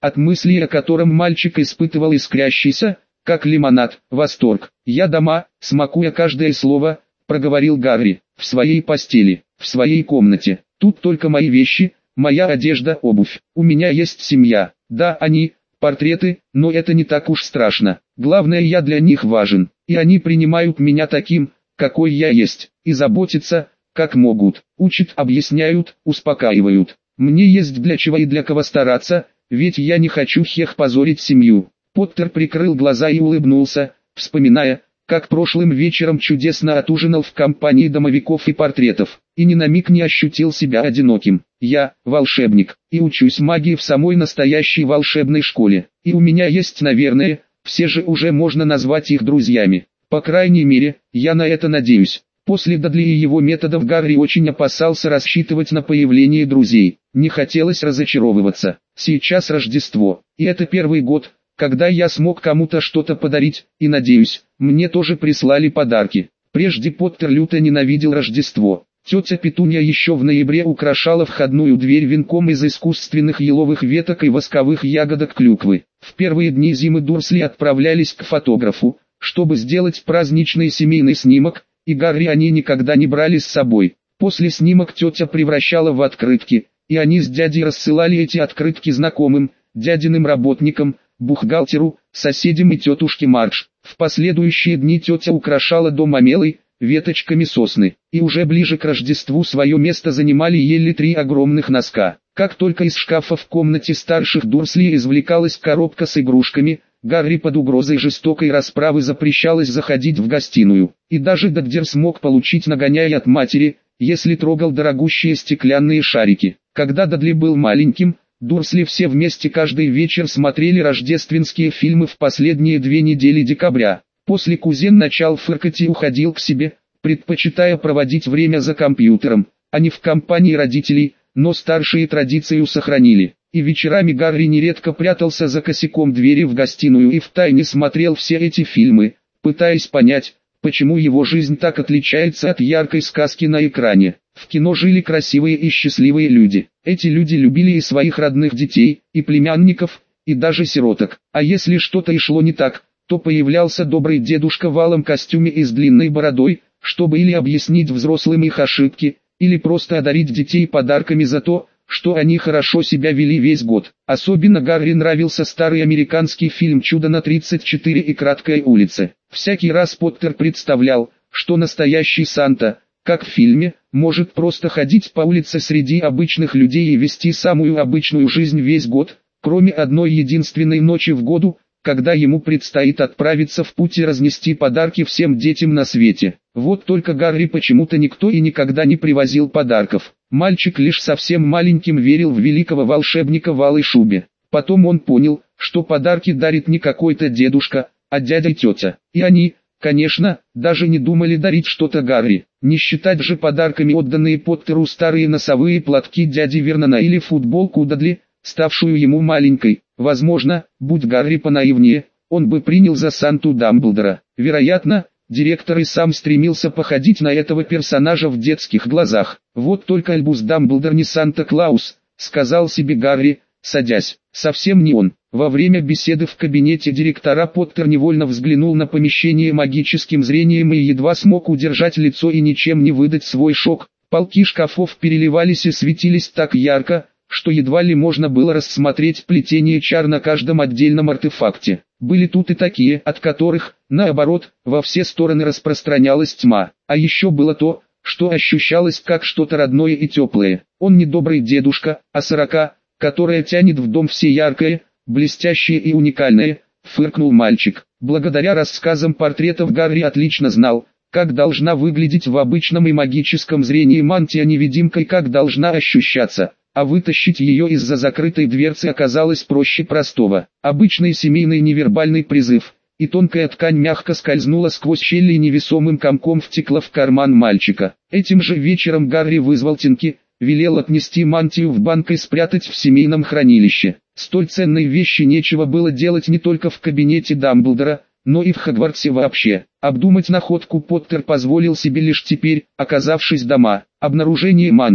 от мысли о котором мальчик испытывал искрящийся, как лимонад, восторг. «Я дома», смакуя каждое слово, проговорил Гарри, «в своей постели, в своей комнате. Тут только мои вещи, моя одежда, обувь. У меня есть семья. Да, они, портреты, но это не так уж страшно. Главное, я для них важен, и они принимают меня таким, какой я есть, и заботятся, как могут, учат, объясняют, успокаивают. Мне есть для чего и для кого стараться, ведь я не хочу позорить семью». Поттер прикрыл глаза и улыбнулся, вспоминая, как прошлым вечером чудесно отужинал в компании домовиков и портретов, и ни на миг не ощутил себя одиноким. «Я волшебник, и учусь магии в самой настоящей волшебной школе, и у меня есть, наверное, все же уже можно назвать их друзьями. По крайней мере, я на это надеюсь». После Дадли и его методов Гарри очень опасался рассчитывать на появление друзей. Не хотелось разочаровываться. Сейчас Рождество, и это первый год, когда я смог кому-то что-то подарить, и надеюсь, мне тоже прислали подарки. Прежде Поттер люто ненавидел Рождество. Тетя Петунья еще в ноябре украшала входную дверь венком из искусственных еловых веток и восковых ягодок клюквы. В первые дни зимы Дурсли отправлялись к фотографу, чтобы сделать праздничный семейный снимок, и Гарри они никогда не брали с собой. После снимок тетя превращала в открытки, и они с дядей рассылали эти открытки знакомым, дядиным работникам, бухгалтеру, соседям и тетушке Мардж. В последующие дни тетя украшала дом омелой, веточками сосны, и уже ближе к Рождеству свое место занимали еле 3 огромных носка. Как только из шкафа в комнате старших Дурсли извлекалась коробка с игрушками, Гарри под угрозой жестокой расправы запрещалось заходить в гостиную, и даже Дагдер смог получить нагоняй от матери, если трогал дорогущие стеклянные шарики. Когда Дадли был маленьким, Дурсли все вместе каждый вечер смотрели рождественские фильмы в последние 2 недели декабря. После кузен начал фыркать и уходил к себе, предпочитая проводить время за компьютером, а не в компании родителей, но старшие традицию сохранили. И вечерами Гарри нередко прятался за косяком двери в гостиную и втайне смотрел все эти фильмы, пытаясь понять, почему его жизнь так отличается от яркой сказки на экране. В кино жили красивые и счастливые люди. Эти люди любили и своих родных детей, и племянников, и даже сироток. А если что-то и шло не так, то появлялся добрый дедушка в алом костюме и с длинной бородой, чтобы или объяснить взрослым их ошибки, или просто одарить детей подарками за то, что они хорошо себя вели весь год. Особенно Гарри нравился старый американский фильм «Чудо на 34» и «Краткая улица». Всякий раз Поттер представлял, что настоящий Санта, как в фильме, может просто ходить по улице среди обычных людей и вести самую обычную жизнь весь год, кроме одной единственной ночи в году, когда ему предстоит отправиться в путь и разнести подарки всем детям на свете. Вот только Гарри почему-то никто и никогда не привозил подарков. Мальчик лишь совсем маленьким верил в великого волшебника в алой шубе. Потом он понял, что подарки дарит не какой-то дедушка, а дядя и тетя. И они, конечно, даже не думали дарить что-то Гарри. Не считать же подарками отданные Поттеру старые носовые платки дяди Вернона или футболку Дадли, ставшую ему маленькой. Возможно, будь Гарри понаивнее, он бы принял за Санту Дамблдора. Вероятно, директор и сам стремился походить на этого персонажа в детских глазах. «Вот только Альбус Дамблдор не Санта-Клаус», — сказал себе Гарри, садясь. «Совсем не он». Во время беседы в кабинете директора Поттер невольно взглянул на помещение магическим зрением и едва смог удержать лицо и ничем не выдать свой шок. Полки шкафов переливались и светились так ярко, что едва ли можно было рассмотреть плетение чар на каждом отдельном артефакте. Были тут и такие, от которых, наоборот, во все стороны распространялась тьма. А еще было то, что ощущалось как что-то родное и теплое. Он не добрый дедушка, а сорока, которая тянет в дом все яркое, блестящее и уникальное, фыркнул мальчик. Благодаря рассказам портретов Гарри отлично знал, как должна выглядеть в обычном и магическом зрении мантия-невидимка и как должна ощущаться. А вытащить ее из-за закрытой дверцы оказалось проще простого. Обычный семейный невербальный призыв, и тонкая ткань мягко скользнула сквозь щели и невесомым комком втекла в карман мальчика. Этим же вечером Гарри вызвал Тинки, велел отнести мантию в банк и спрятать в семейном хранилище. Столь ценной вещи нечего было делать не только в кабинете Дамблдора, но и в Хогвартсе вообще. Обдумать находку Поттер позволил себе лишь теперь, оказавшись дома. Обнаружение мантии,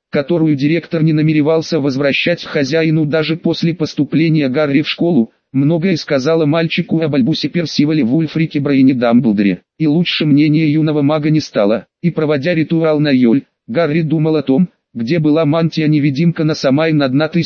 которую директор не намеревался возвращать хозяину даже после поступления Гарри в школу, многое сказала мальчику об Альбусе Персивале Вульфрике Брайне Дамблдоре, и лучше мнение юного мага не стало, и проводя ритуал на Йоль, Гарри думал о том, где была мантия-невидимка на Самайн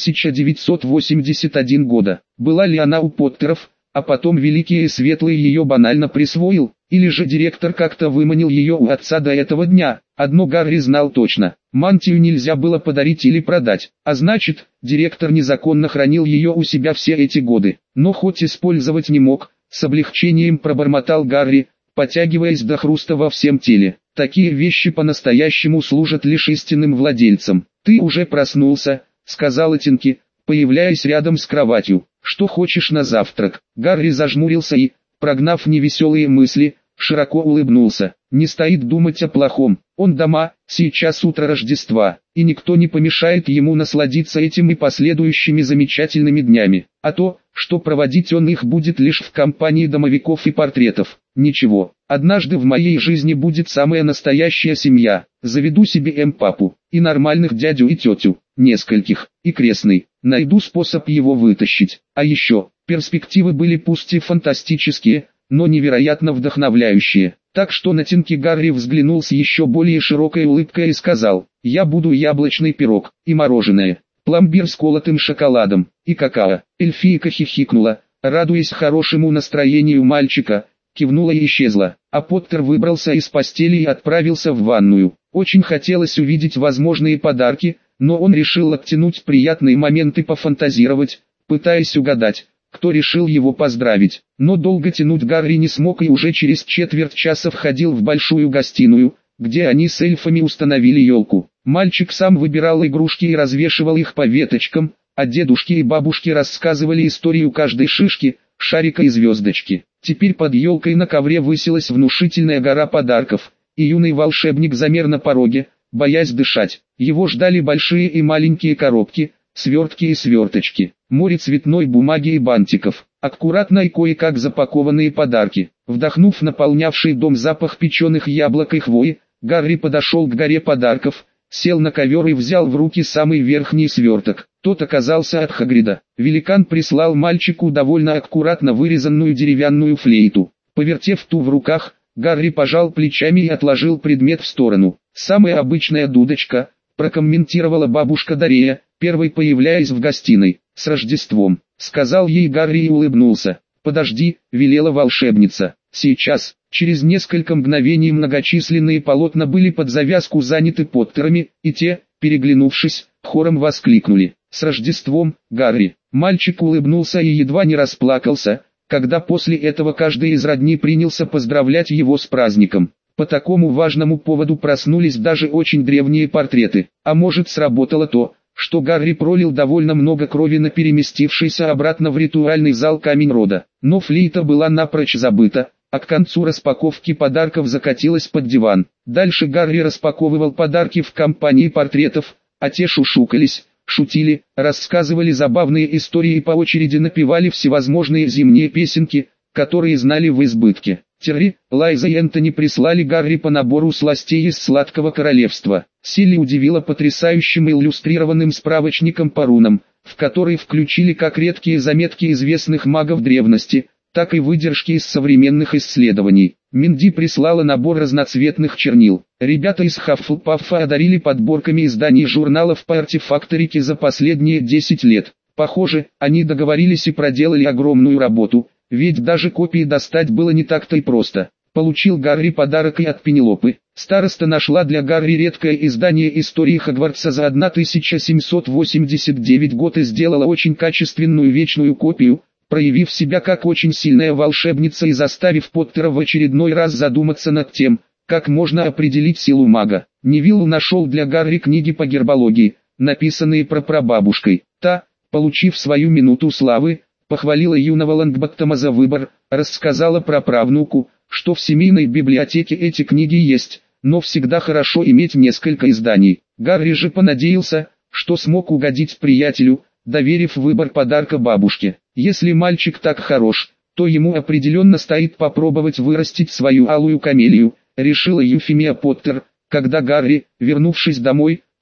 1981 года, была ли она у Поттеров, а потом Великий и Светлый ее банально присвоил, или же директор как-то выманил ее у отца до этого дня. Одно Гарри знал точно: мантию нельзя было подарить или продать, а значит, директор незаконно хранил ее у себя все эти годы. Но хоть использовать не мог, с облегчением пробормотал Гарри, потягиваясь до хруста во всем теле. Такие вещи по-настоящему служат лишь истинным владельцам. «Ты уже проснулся», — сказала Тинки, появляясь рядом с кроватью. «Что хочешь на завтрак?» Гарри зажмурился и, прогнав невеселые мысли, широко улыбнулся. Не стоит думать о плохом. Он дома, сейчас утро Рождества, и никто не помешает ему насладиться этим и последующими замечательными днями. А то, что проводить он их будет лишь в компании домовиков и портретов. Ничего, однажды в моей жизни будет самая настоящая семья. Заведу себе папу, и нормальных дядю и тетю, нескольких, и крестный. Найду способ его вытащить. А еще, перспективы были пусть и фантастические, но невероятно вдохновляющие. Так что на Тинки Гарри взглянул с еще более широкой улыбкой и сказал: «Я буду яблочный пирог, и мороженое, пломбир с колотым шоколадом, и какао». Эльфийка хихикнула, радуясь хорошему настроению мальчика, кивнула и исчезла, а Поттер выбрался из постели и отправился в ванную. Очень хотелось увидеть возможные подарки, но он решил оттянуть приятные моменты, пофантазировать, пытаясь угадать, кто решил его поздравить. Но долго тянуть Гарри не смог и уже через четверть часа входил в большую гостиную, где они с эльфами установили елку. Мальчик сам выбирал игрушки и развешивал их по веточкам, а дедушки и бабушки рассказывали историю каждой шишки, шарика и звездочки. Теперь под елкой на ковре высилась внушительная гора подарков, и юный волшебник замер на пороге, боясь дышать. Его ждали большие и маленькие коробки, свертки и сверточки, море цветной бумаги и бантиков, аккуратно и кое-как запакованные подарки. Вдохнув наполнявший дом запах печеных яблок и хвои, Гарри подошел к горе подарков, сел на ковер и взял в руки самый верхний сверток. Тот оказался от Хагрида. Великан прислал мальчику довольно аккуратно вырезанную деревянную флейту. Повертев ту в руках, Гарри пожал плечами и отложил предмет в сторону. «Самая обычная дудочка», — прокомментировала бабушка Дарея, первой появляясь в гостиной. «С Рождеством», — сказал ей Гарри и улыбнулся. «Подожди», — велела волшебница. «Сейчас». Через несколько мгновений многочисленные полотна были под завязку заняты Поттерами, и те, переглянувшись, хором воскликнули: «С Рождеством, Гарри!» Мальчик улыбнулся и едва не расплакался, когда после этого каждый из родни принялся поздравлять его с праздником. По такому важному поводу проснулись даже очень древние портреты. А может, сработало то, что Гарри пролил довольно много крови на переместившийся обратно в ритуальный зал камень рода. Но флейта была напрочь забыта, а к концу распаковки подарков закатилась под диван. Дальше Гарри распаковывал подарки в компании портретов, а те шушукались, шутили, рассказывали забавные истории и по очереди напевали всевозможные зимние песенки, которые знали в избытке. Терри, Лайза и Энтони прислали Гарри по набору сластей из Сладкого Королевства. Силли удивила потрясающим иллюстрированным справочником по рунам, в который включили как редкие заметки известных магов древности, так и выдержки из современных исследований. Минди прислала набор разноцветных чернил. Ребята из Хаффлпаффа одарили подборками изданий журналов по артефакторике за последние 10 лет. Похоже, они договорились и проделали огромную работу, ведь даже копии достать было не так-то и просто. Получил Гарри подарок и от Пенелопы. Староста нашла для Гарри редкое издание истории Хогвартса за 1789 год и сделала очень качественную вечную копию, проявив себя как очень сильная волшебница и заставив Поттера в очередной раз задуматься над тем, как можно определить силу мага. Невилл нашел для Гарри книги по гербологии, написанные прапрабабушкой. Та, получив свою минуту славы, похвалила юного Лонгботтома за выбор, рассказала про правнуку, что в семейной библиотеке эти книги есть, но всегда хорошо иметь несколько изданий. Гарри же понадеялся, что смог угодить приятелю, доверив выбор подарка бабушке. Если мальчик так хорош, то ему определенно стоит попробовать вырастить свою алую камелию, решила Юфимия Поттер, когда Гарри, вернувшись домой,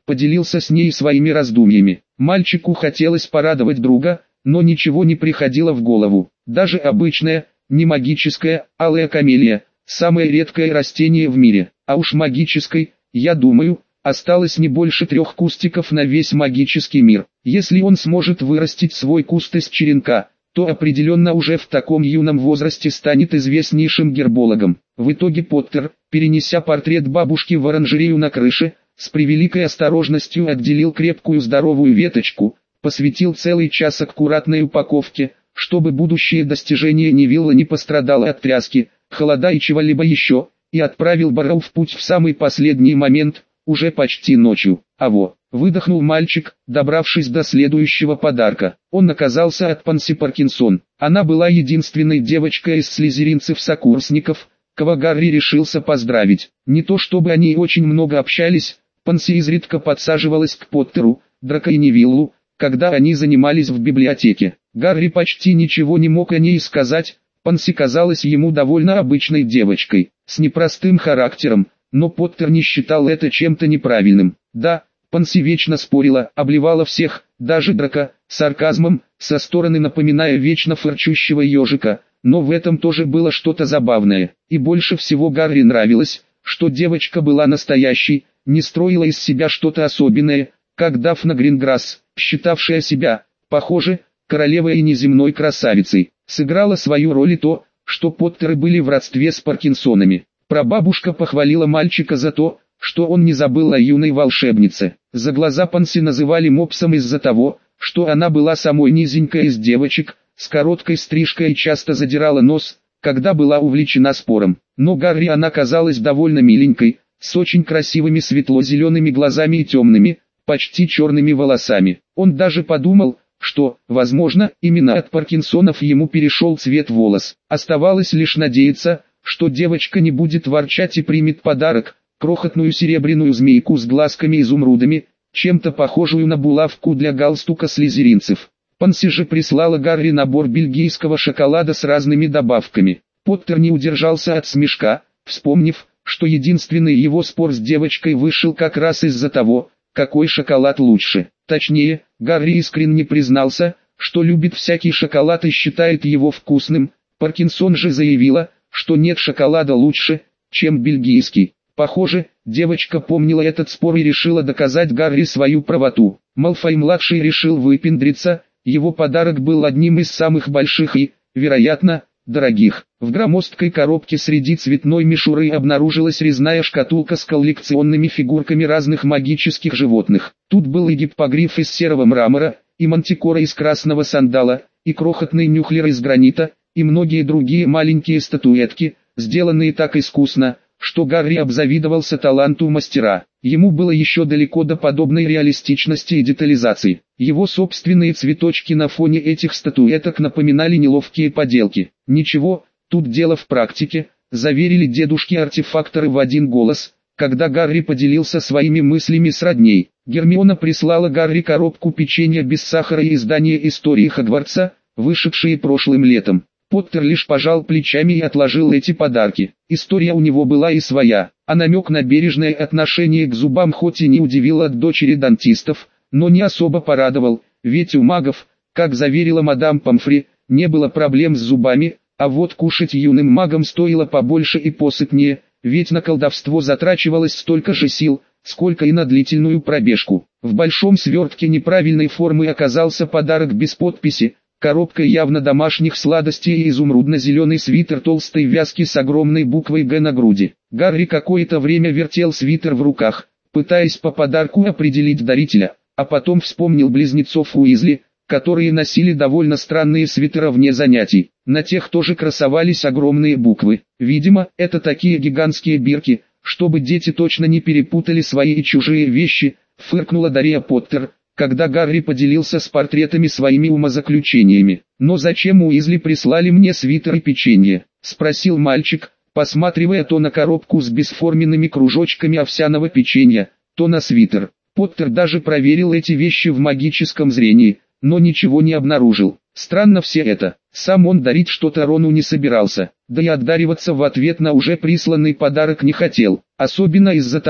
поделился с ней своими раздумьями. Мальчику хотелось порадовать друга, но ничего не приходило в голову. Даже обычная, не магическая, алая камелия, самое редкое растение в мире. А уж магической, я думаю, осталось не больше 3 кустиков на весь магический мир. Если он сможет вырастить свой куст из черенка, то определенно уже в таком юном возрасте станет известнейшим гербологом. В итоге Поттер, перенеся портрет бабушки в оранжерею на крыше, с превеликой осторожностью отделил крепкую здоровую веточку, посвятил целый час аккуратной упаковке, чтобы будущее достижение Невилла не пострадало от тряски, холода и чего-либо еще, и отправил Барроу в путь в самый последний момент, уже почти ночью. Выдохнул мальчик, добравшись до следующего подарка. Он оказался от Панси Паркинсон. Она была единственной девочкой из слизеринцев-сокурсников, кого Гарри решился поздравить. Не то чтобы они очень много общались, Панси изредка подсаживалась к Поттеру, Драко и Невиллу, когда они занимались в библиотеке. Гарри почти ничего не мог о ней сказать, Панси казалась ему довольно обычной девочкой, с непростым характером, но Поттер не считал это чем-то неправильным. Да, Панси вечно спорила, обливала всех, даже Драко, сарказмом, со стороны напоминая вечно фырчущего ежика, но в этом тоже было что-то забавное. И больше всего Гарри нравилось, что девочка была настоящей, не строила из себя что-то особенное, как Дафна Гринграсс, считавшая себя, похоже, королевой и неземной красавицей. Сыграла свою роль и то, что Поттеры были в родстве с Паркинсонами. Прабабушка похвалила мальчика за то, что он не забыл о юной волшебнице. За глаза Панси называли мопсом из-за того, что она была самой низенькой из девочек, с короткой стрижкой и часто задирала нос, когда была увлечена спором. Но Гарри она казалась довольно миленькой, с очень красивыми светло-зелеными глазами и темными, почти черными волосами. Он даже подумал, что, возможно, именно от Паркинсонов ему перешел цвет волос. Оставалось лишь надеяться, что девочка не будет ворчать и примет подарок, крохотную серебряную змейку с глазками-изумрудами, чем-то похожую на булавку для галстука слизеринцев. Панси же прислала Гарри набор бельгийского шоколада с разными добавками. Поттер не удержался от смешка, вспомнив, что единственный его спор с девочкой вышел как раз из-за того, какой шоколад лучше. Точнее, Гарри искренне признался, что любит всякий шоколад и считает его вкусным. Паркинсон же заявила, что нет шоколада лучше, чем бельгийский. Похоже, девочка помнила этот спор и решила доказать Гарри свою правоту. Малфой-младший решил выпендриться, его подарок был одним из самых больших и, вероятно, дорогих. В громоздкой коробке среди цветной мишуры обнаружилась резная шкатулка с коллекционными фигурками разных магических животных. Тут был и гиппогриф из серого мрамора, и мантикора из красного сандала, и крохотный нюхлер из гранита, и многие другие маленькие статуэтки, сделанные так искусно, что Гарри обзавидовался таланту мастера. Ему было еще далеко до подобной реалистичности и детализации. Его собственные цветочки на фоне этих статуэток напоминали неловкие поделки. Ничего, тут дело в практике, заверили дедушки-артефакторы в один голос, когда Гарри поделился своими мыслями с родней. Гермиона прислала Гарри коробку печенья без сахара и издание истории Хогвартса, вышедшие прошлым летом. Поттер лишь пожал плечами и отложил эти подарки. История у него была и своя, а намек на бережное отношение к зубам хоть и не удивил от дочери дантистов, но не особо порадовал, ведь у магов, как заверила мадам Помфри, не было проблем с зубами, а вот кушать юным магам стоило побольше и посытнее, ведь на колдовство затрачивалось столько же сил, сколько и на длительную пробежку. В большом свертке неправильной формы оказался подарок без подписи, коробка явно домашних сладостей и изумрудно-зеленый свитер толстой вязки с огромной буквой «Г» на груди. Гарри какое-то время вертел свитер в руках, пытаясь по подарку определить дарителя, а потом вспомнил близнецов Уизли, которые носили довольно странные свитера вне занятий. На тех тоже красовались огромные буквы. Видимо, это такие гигантские бирки, чтобы дети точно не перепутали свои и чужие вещи, фыркнула Дарья Поттер, когда Гарри поделился с портретами своими умозаключениями. «Но зачем Уизли прислали мне свитер и печенье?» – спросил мальчик, посматривая то на коробку с бесформенными кружочками овсяного печенья, то на свитер. Поттер даже проверил эти вещи в магическом зрении, но ничего не обнаружил. Странно все это. Сам он дарить что-то Рону не собирался, да и отдариваться в ответ на уже присланный подарок не хотел, особенно из-за того,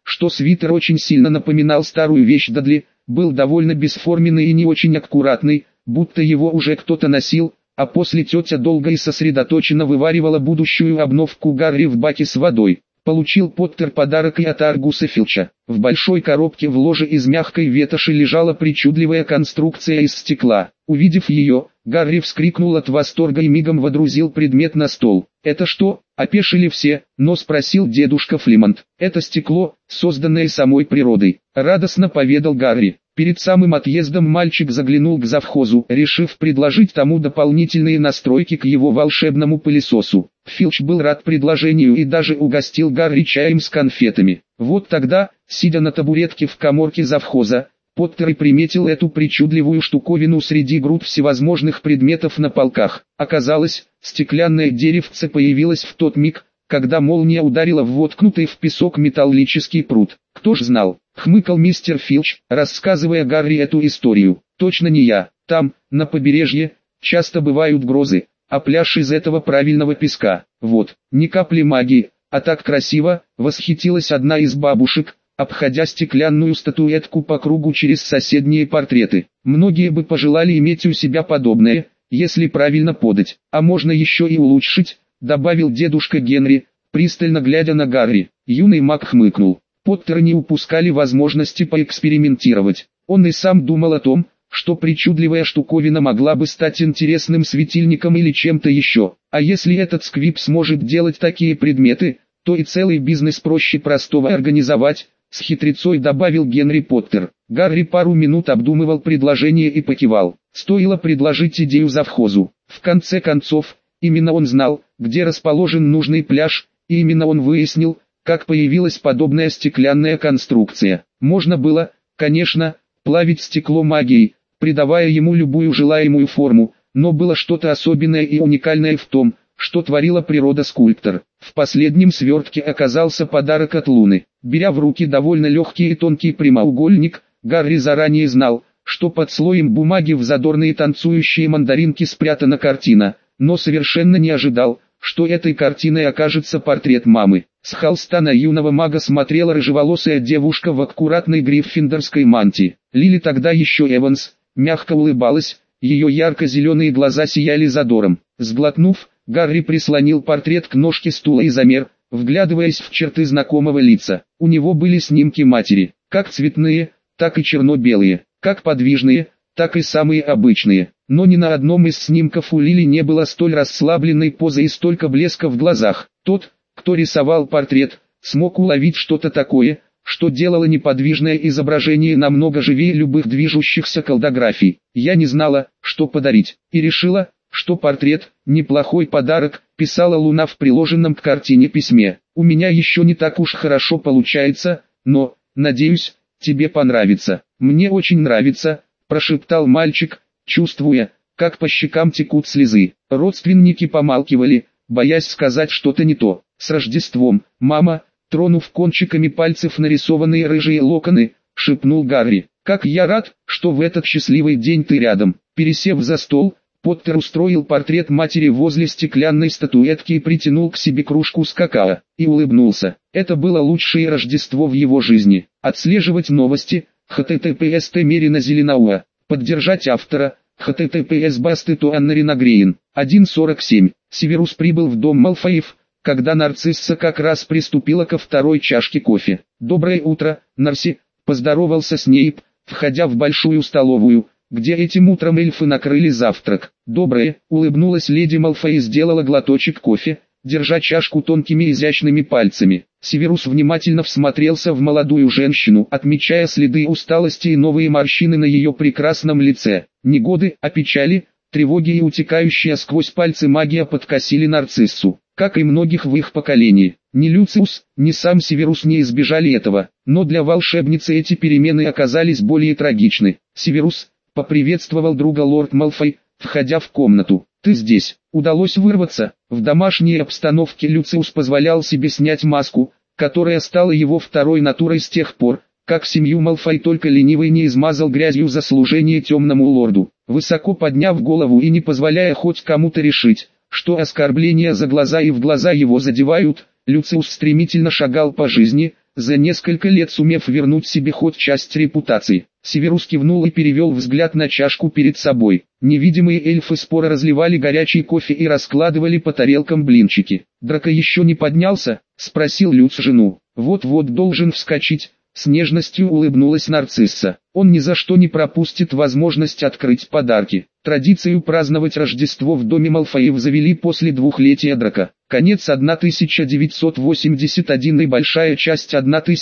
что свитер очень сильно напоминал старую вещь Дадли, был довольно бесформенный и не очень аккуратный, будто его уже кто-то носил, а после тетя долго и сосредоточенно вываривала будущую обновку Гарри в баке с водой. Получил Поттер подарок и от Аргуса Филча. В большой коробке в ложе из мягкой ветоши лежала причудливая конструкция из стекла. Увидев ее, Гарри вскрикнул от восторга и мигом водрузил предмет на стол. «Это что?» – опешили все, но спросил дедушка Флимонт. «Это стекло, созданное самой природой», – радостно поведал Гарри. Перед самым отъездом мальчик заглянул к завхозу, решив предложить тому дополнительные настройки к его волшебному пылесосу. Филч был рад предложению и даже угостил Гарри чаем с конфетами. Вот тогда, сидя на табуретке в каморке завхоза, Поттер и приметил эту причудливую штуковину среди груд всевозможных предметов на полках. Оказалось, стеклянное деревце появилось в тот миг, когда молния ударила в воткнутый в песок металлический прут. «Кто ж знал?» — хмыкал мистер Филч, рассказывая Гарри эту историю. «Точно не я. Там, на побережье, часто бывают грозы, а пляж из этого правильного песка. Вот, ни капли магии, а так красиво!» — восхитилась одна из бабушек, обходя стеклянную статуэтку по кругу через соседние портреты. «Многие бы пожелали иметь у себя подобное, если правильно подать, а можно еще и улучшить», — добавил дедушка Генри, пристально глядя на Гарри. Юный маг хмыкнул. Поттера не упускали возможности поэкспериментировать. Он и сам думал о том, что причудливая штуковина могла бы стать интересным светильником или чем-то еще. А если этот сквиб сможет делать такие предметы, то и целый бизнес проще простого организовать, с хитрецой добавил Генри Поттер. Гарри пару минут обдумывал предложение и покивал. Стоило предложить идею завхозу. В конце концов, именно он знал, где расположен нужный пляж, и именно он выяснил, как появилась подобная стеклянная конструкция. Можно было, конечно, плавить стекло магией, придавая ему любую желаемую форму, но было что-то особенное и уникальное в том, что творила природа-скульптор. В последнем свертке оказался подарок от Луны. Беря в руки довольно легкий и тонкий прямоугольник, Гарри заранее знал, что под слоем бумаги в задорные танцующие мандаринки спрятана картина, но совершенно не ожидал, что этой картиной окажется портрет мамы. С холста на юного мага смотрела рыжеволосая девушка в аккуратной гриффиндорской мантии. Лили, тогда еще Эванс, мягко улыбалась, ее ярко-зеленые глаза сияли задором. Сглотнув, Гарри прислонил портрет к ножке стула и замер, вглядываясь в черты знакомого лица. У него были снимки матери, как цветные, так и черно-белые, как подвижные, так и самые обычные. Но ни на одном из снимков у Лили не было столь расслабленной позы и столько блеска в глазах. Тот, кто рисовал портрет, смог уловить что-то такое, что делало неподвижное изображение намного живее любых движущихся колдографий. «Я не знала, что подарить, и решила, что портрет – неплохой подарок», – писала Луна в приложенном к картине письме. «У меня еще не так уж хорошо получается, но, надеюсь, тебе понравится». «Мне очень нравится», – прошептал мальчик, чувствуя, как по щекам текут слезы. Родственники помалкивали, боясь сказать что-то не то. «С Рождеством, мама!» Тронув кончиками пальцев нарисованные рыжие локоны, шепнул Гарри. «Как я рад, что в этот счастливый день ты рядом». Пересев за стол, Поттер устроил портрет матери возле стеклянной статуэтки и притянул к себе кружку с какао, и улыбнулся. Это было лучшее Рождество в его жизни. Отслеживать новости, https Мерина Зеленауа. Поддержать автора, https Бастету Аннарина Грейн. 1.47. Северус прибыл в дом Малфоев, когда Нарцисса как раз приступила ко второй чашке кофе. «Доброе утро, Нарси», — поздоровался Снейп, входя в большую столовую, где этим утром эльфы накрыли завтрак. «Доброе», — улыбнулась леди Малфой и сделала глоточек кофе, держа чашку тонкими изящными пальцами. Северус внимательно всмотрелся в молодую женщину, отмечая следы усталости и новые морщины на ее прекрасном лице. Не годы, а печали, тревоги и утекающая сквозь пальцы магия подкосили Нарциссу. Как и многих в их поколении, ни Люциус, ни сам Северус не избежали этого, но для волшебницы эти перемены оказались более трагичны. «Северус», — поприветствовал друга лорд Малфой, входя в комнату. «Ты здесь?» Удалось вырваться. В домашней обстановке Люциус позволял себе снять маску, которая стала его второй натурой с тех пор, как семью Малфой только ленивый не измазал грязью за служение темному лорду. Высоко подняв голову и не позволяя хоть кому-то решить, что оскорбления за глаза и в глаза его задевают, Люциус стремительно шагал по жизни, за несколько лет сумев вернуть себе хоть часть репутации. Северус кивнул и перевел взгляд на чашку перед собой. Невидимые эльфы споро разливали горячий кофе и раскладывали по тарелкам блинчики. «Драко еще не поднялся?» — спросил Люц жену. «Вот-вот должен вскочить». С нежностью улыбнулась нарцисса. Он ни за что не пропустит возможность открыть подарки. Традицию праздновать Рождество в доме Малфоев завели после двухлетия Драко. Конец 1981 и большая часть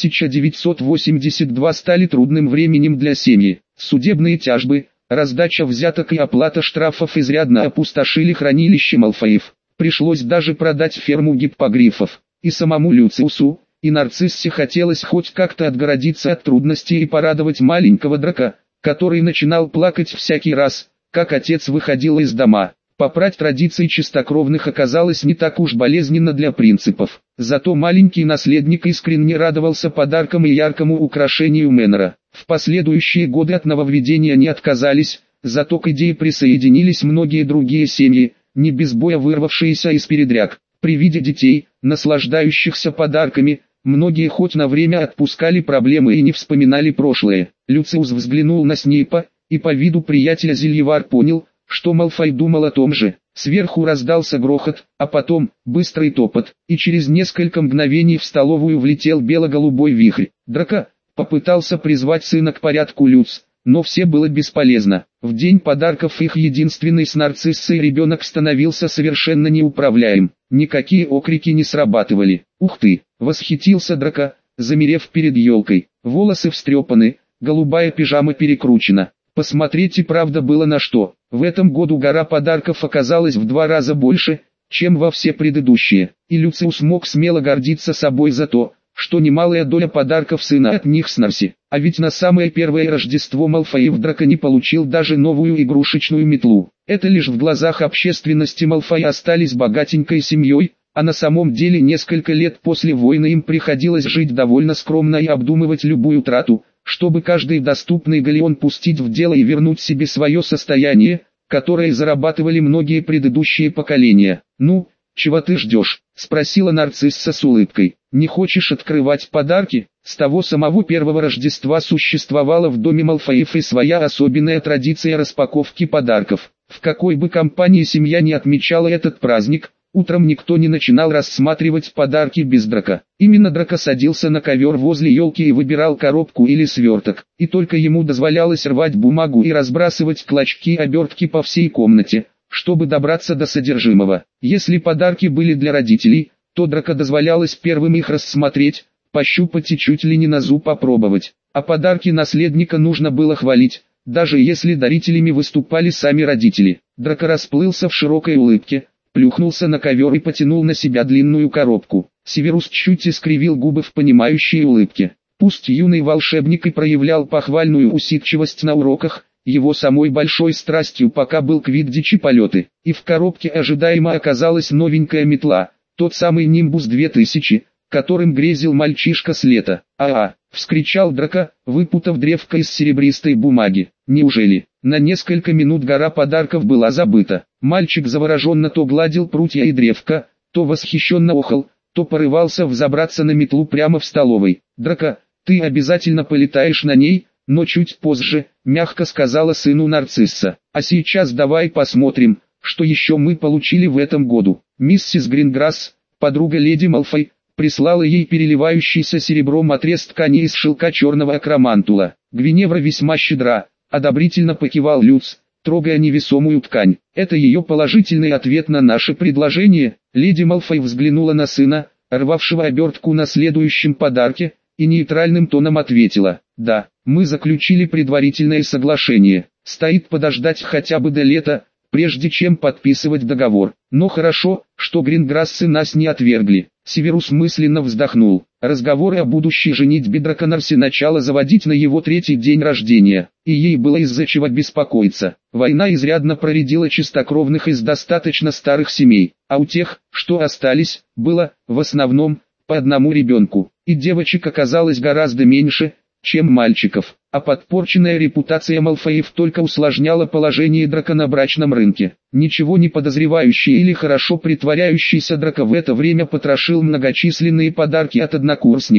1982 стали трудным временем для семьи. Судебные тяжбы, раздача взяток и оплата штрафов изрядно опустошили хранилище Малфоев. Пришлось даже продать ферму гиппогрифов. И самому Люциусу, и нарциссе хотелось хоть как-то отгородиться от трудностей и порадовать маленького Драко, который начинал плакать всякий раз, как отец выходил из дома. Попрать традиции чистокровных оказалось не так уж болезненно для принципов. Зато маленький наследник искренне радовался подаркам и яркому украшению Мэннера. В последующие годы от нововведения не отказались, зато к идее присоединились многие другие семьи, не без боя вырвавшиеся из передряг. При виде детей, наслаждающихся подарками, многие хоть на время отпускали проблемы и не вспоминали прошлое. Люциус взглянул на Снейпа, и по виду приятеля Зельевар понял, что Малфой думал о том же. Сверху раздался грохот, а потом быстрый топот, и через несколько мгновений в столовую влетел бело-голубой вихрь. Драко попытался призвать сына к порядку Люц, но все было бесполезно. В день подарков их единственный с нарциссой ребенок становился совершенно неуправляем. Никакие окрики не срабатывали. «Ух ты!» — восхитился Драко, замерев перед елкой. Волосы встрепаны, голубая пижама перекручена. Посмотреть и правда было на что. В этом году гора подарков оказалась в 2 раза больше, чем во все предыдущие. И Люциус мог смело гордиться собой за то, что немалая доля подарков сына от них с Нарси. А ведь на самое первое Рождество Малфоев Драко не получил даже новую игрушечную метлу. Это лишь в глазах общественности Малфои остались богатенькой семьей, а на самом деле несколько лет после войны им приходилось жить довольно скромно и обдумывать любую трату, чтобы каждый доступный галеон пустить в дело и вернуть себе свое состояние, которое зарабатывали многие предыдущие поколения. «Ну, чего ты ждешь?» — спросила нарцисса с улыбкой. «Не хочешь открывать подарки?» С того самого первого Рождества существовала в доме Малфоев и своя особенная традиция распаковки подарков. В какой бы компании семья не отмечала этот праздник, утром никто не начинал рассматривать подарки без Драко. Именно Драко садился на ковер возле елки и выбирал коробку или сверток, и только ему дозволялось рвать бумагу и разбрасывать клочки обертки по всей комнате, чтобы добраться до содержимого. Если подарки были для родителей, то Драко дозволялось первым их рассмотреть, пощупать и чуть ли не на зуб попробовать. А подарки наследника нужно было хвалить, даже если дарителями выступали сами родители. Драко расплылся в широкой улыбке, плюхнулся на ковер и потянул на себя длинную коробку. Северус чуть искривил губы в понимающей улыбке. Пусть юный волшебник и проявлял похвальную усидчивость на уроках, его самой большой страстью пока был квиддич и полеты. И в коробке ожидаемо оказалась новенькая метла, тот самый Нимбус 2000, которым грезил мальчишка с лета. «А-а!» — вскричал Драко, выпутав древко из серебристой бумаги. «Неужели?» На несколько минут гора подарков была забыта. Мальчик завороженно то гладил прутья и древко, то восхищенно охал, то порывался взобраться на метлу прямо в столовой. «Драко, ты обязательно полетаешь на ней, но чуть позже», — мягко сказала сыну нарцисса. «А сейчас давай посмотрим, что еще мы получили в этом году». Миссис Гринграсс, подруга леди Малфой, прислала ей переливающийся серебром отрез ткани из шелка черного акромантула. Гвиневра весьма щедра, одобрительно покивал Люц, трогая невесомую ткань. «Это ее положительный ответ на наше предложение». Леди Малфой взглянула на сына, рвавшего обертку на следующем подарке, и нейтральным тоном ответила: «Да, мы заключили предварительное соглашение. Стоит подождать хотя бы до лета, прежде чем подписывать договор. Но хорошо, что Гринграссы нас не отвергли». Северус мысленно вздохнул. Разговоры о будущей женитьбе Драко Нарси начала заводить на его 3-й день рождения, и ей было из-за чего беспокоиться. Война изрядно проредила чистокровных из достаточно старых семей, а у тех, что остались, было, в основном, по одному ребенку, и девочек оказалось гораздо меньше, чем мальчиков, а подпорченная репутация Малфоев только усложняла положение Драко на брачном рынке. Ничего не подозревающий или хорошо притворяющийся Драко в это время потрошил многочисленные подарки от однокурсников,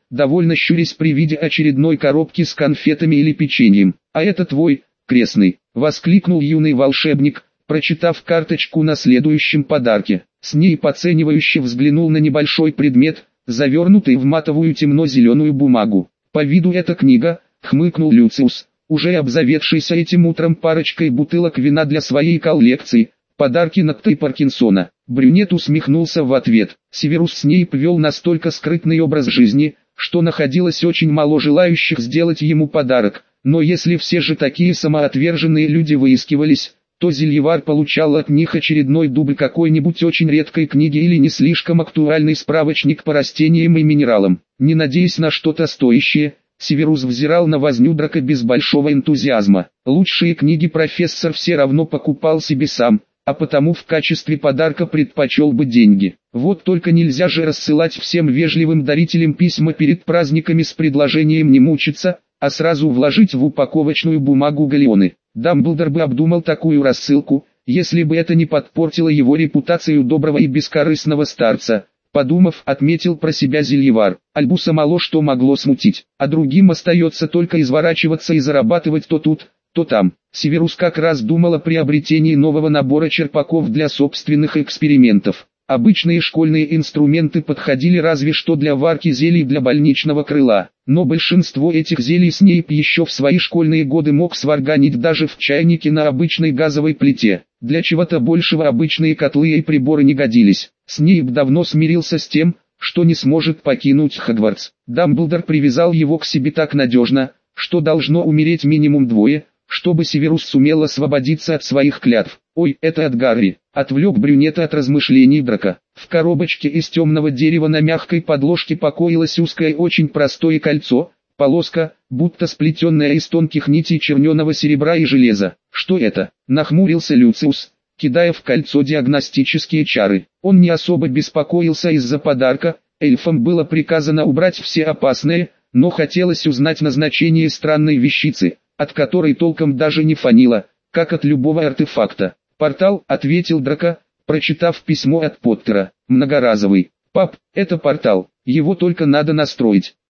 довольно щурясь при виде очередной коробки с конфетами или печеньем. «А это твой, крестный!» — воскликнул юный волшебник, прочитав карточку на следующем подарке. Снейп оценивающе взглянул на небольшой предмет, завернутый в матовую темно-зеленую бумагу. «По виду это книга», — хмыкнул Люциус, уже обзаведшийся этим утром парочкой бутылок вина для своей коллекции, подарки Нокта и Паркинсона. Брюнет усмехнулся в ответ. Северус Снейп вел настолько скрытный образ жизни, что находилось очень мало желающих сделать ему подарок, но если все же такие самоотверженные люди выискивались, то Зельевар получал от них очередной дубль какой-нибудь очень редкой книги или не слишком актуальный справочник по растениям и минералам. Не надеясь на что-то стоящее, Северус взирал на возню Драка без большого энтузиазма. Лучшие книги профессор все равно покупал себе сам, а потому в качестве подарка предпочел бы деньги. Вот только нельзя же рассылать всем вежливым дарителям письма перед праздниками с предложением не мучиться, а сразу вложить в упаковочную бумагу галеоны. Дамблдор бы обдумал такую рассылку, если бы это не подпортило его репутацию доброго и бескорыстного старца. Подумав, отметил про себя Зельевар. Альбуса мало что могло смутить, а другим остается только изворачиваться и зарабатывать то тут, то там. Северус как раз думал о приобретении нового набора черпаков для собственных экспериментов. Обычные школьные инструменты подходили разве что для варки зелий для больничного крыла, но большинство этих зелий Снейп еще в свои школьные годы мог сварганить даже в чайнике на обычной газовой плите. Для чего-то большего обычные котлы и приборы не годились. Снейп давно смирился с тем, что не сможет покинуть Хогвартс. Дамблдор привязал его к себе так надежно, что должно умереть минимум двое, чтобы Северус сумел освободиться от своих клятв. «Ой, это от Гарри», — отвлек брюнета от размышлений Драка. В коробочке из темного дерева на мягкой подложке покоилось узкое очень простое кольцо, полоска, будто сплетенная из тонких нитей черненого серебра и железа. «Что это?» — нахмурился Люциус, кидая в кольцо диагностические чары. Он не особо беспокоился из-за подарка, эльфам было приказано убрать все опасные, но хотелось узнать назначение странной вещицы, от которой толком даже не фанило, как от любого артефакта. «Портал», — ответил Драко, прочитав письмо от Поттера. «Многоразовый. Пап, это портал, его только надо настроить».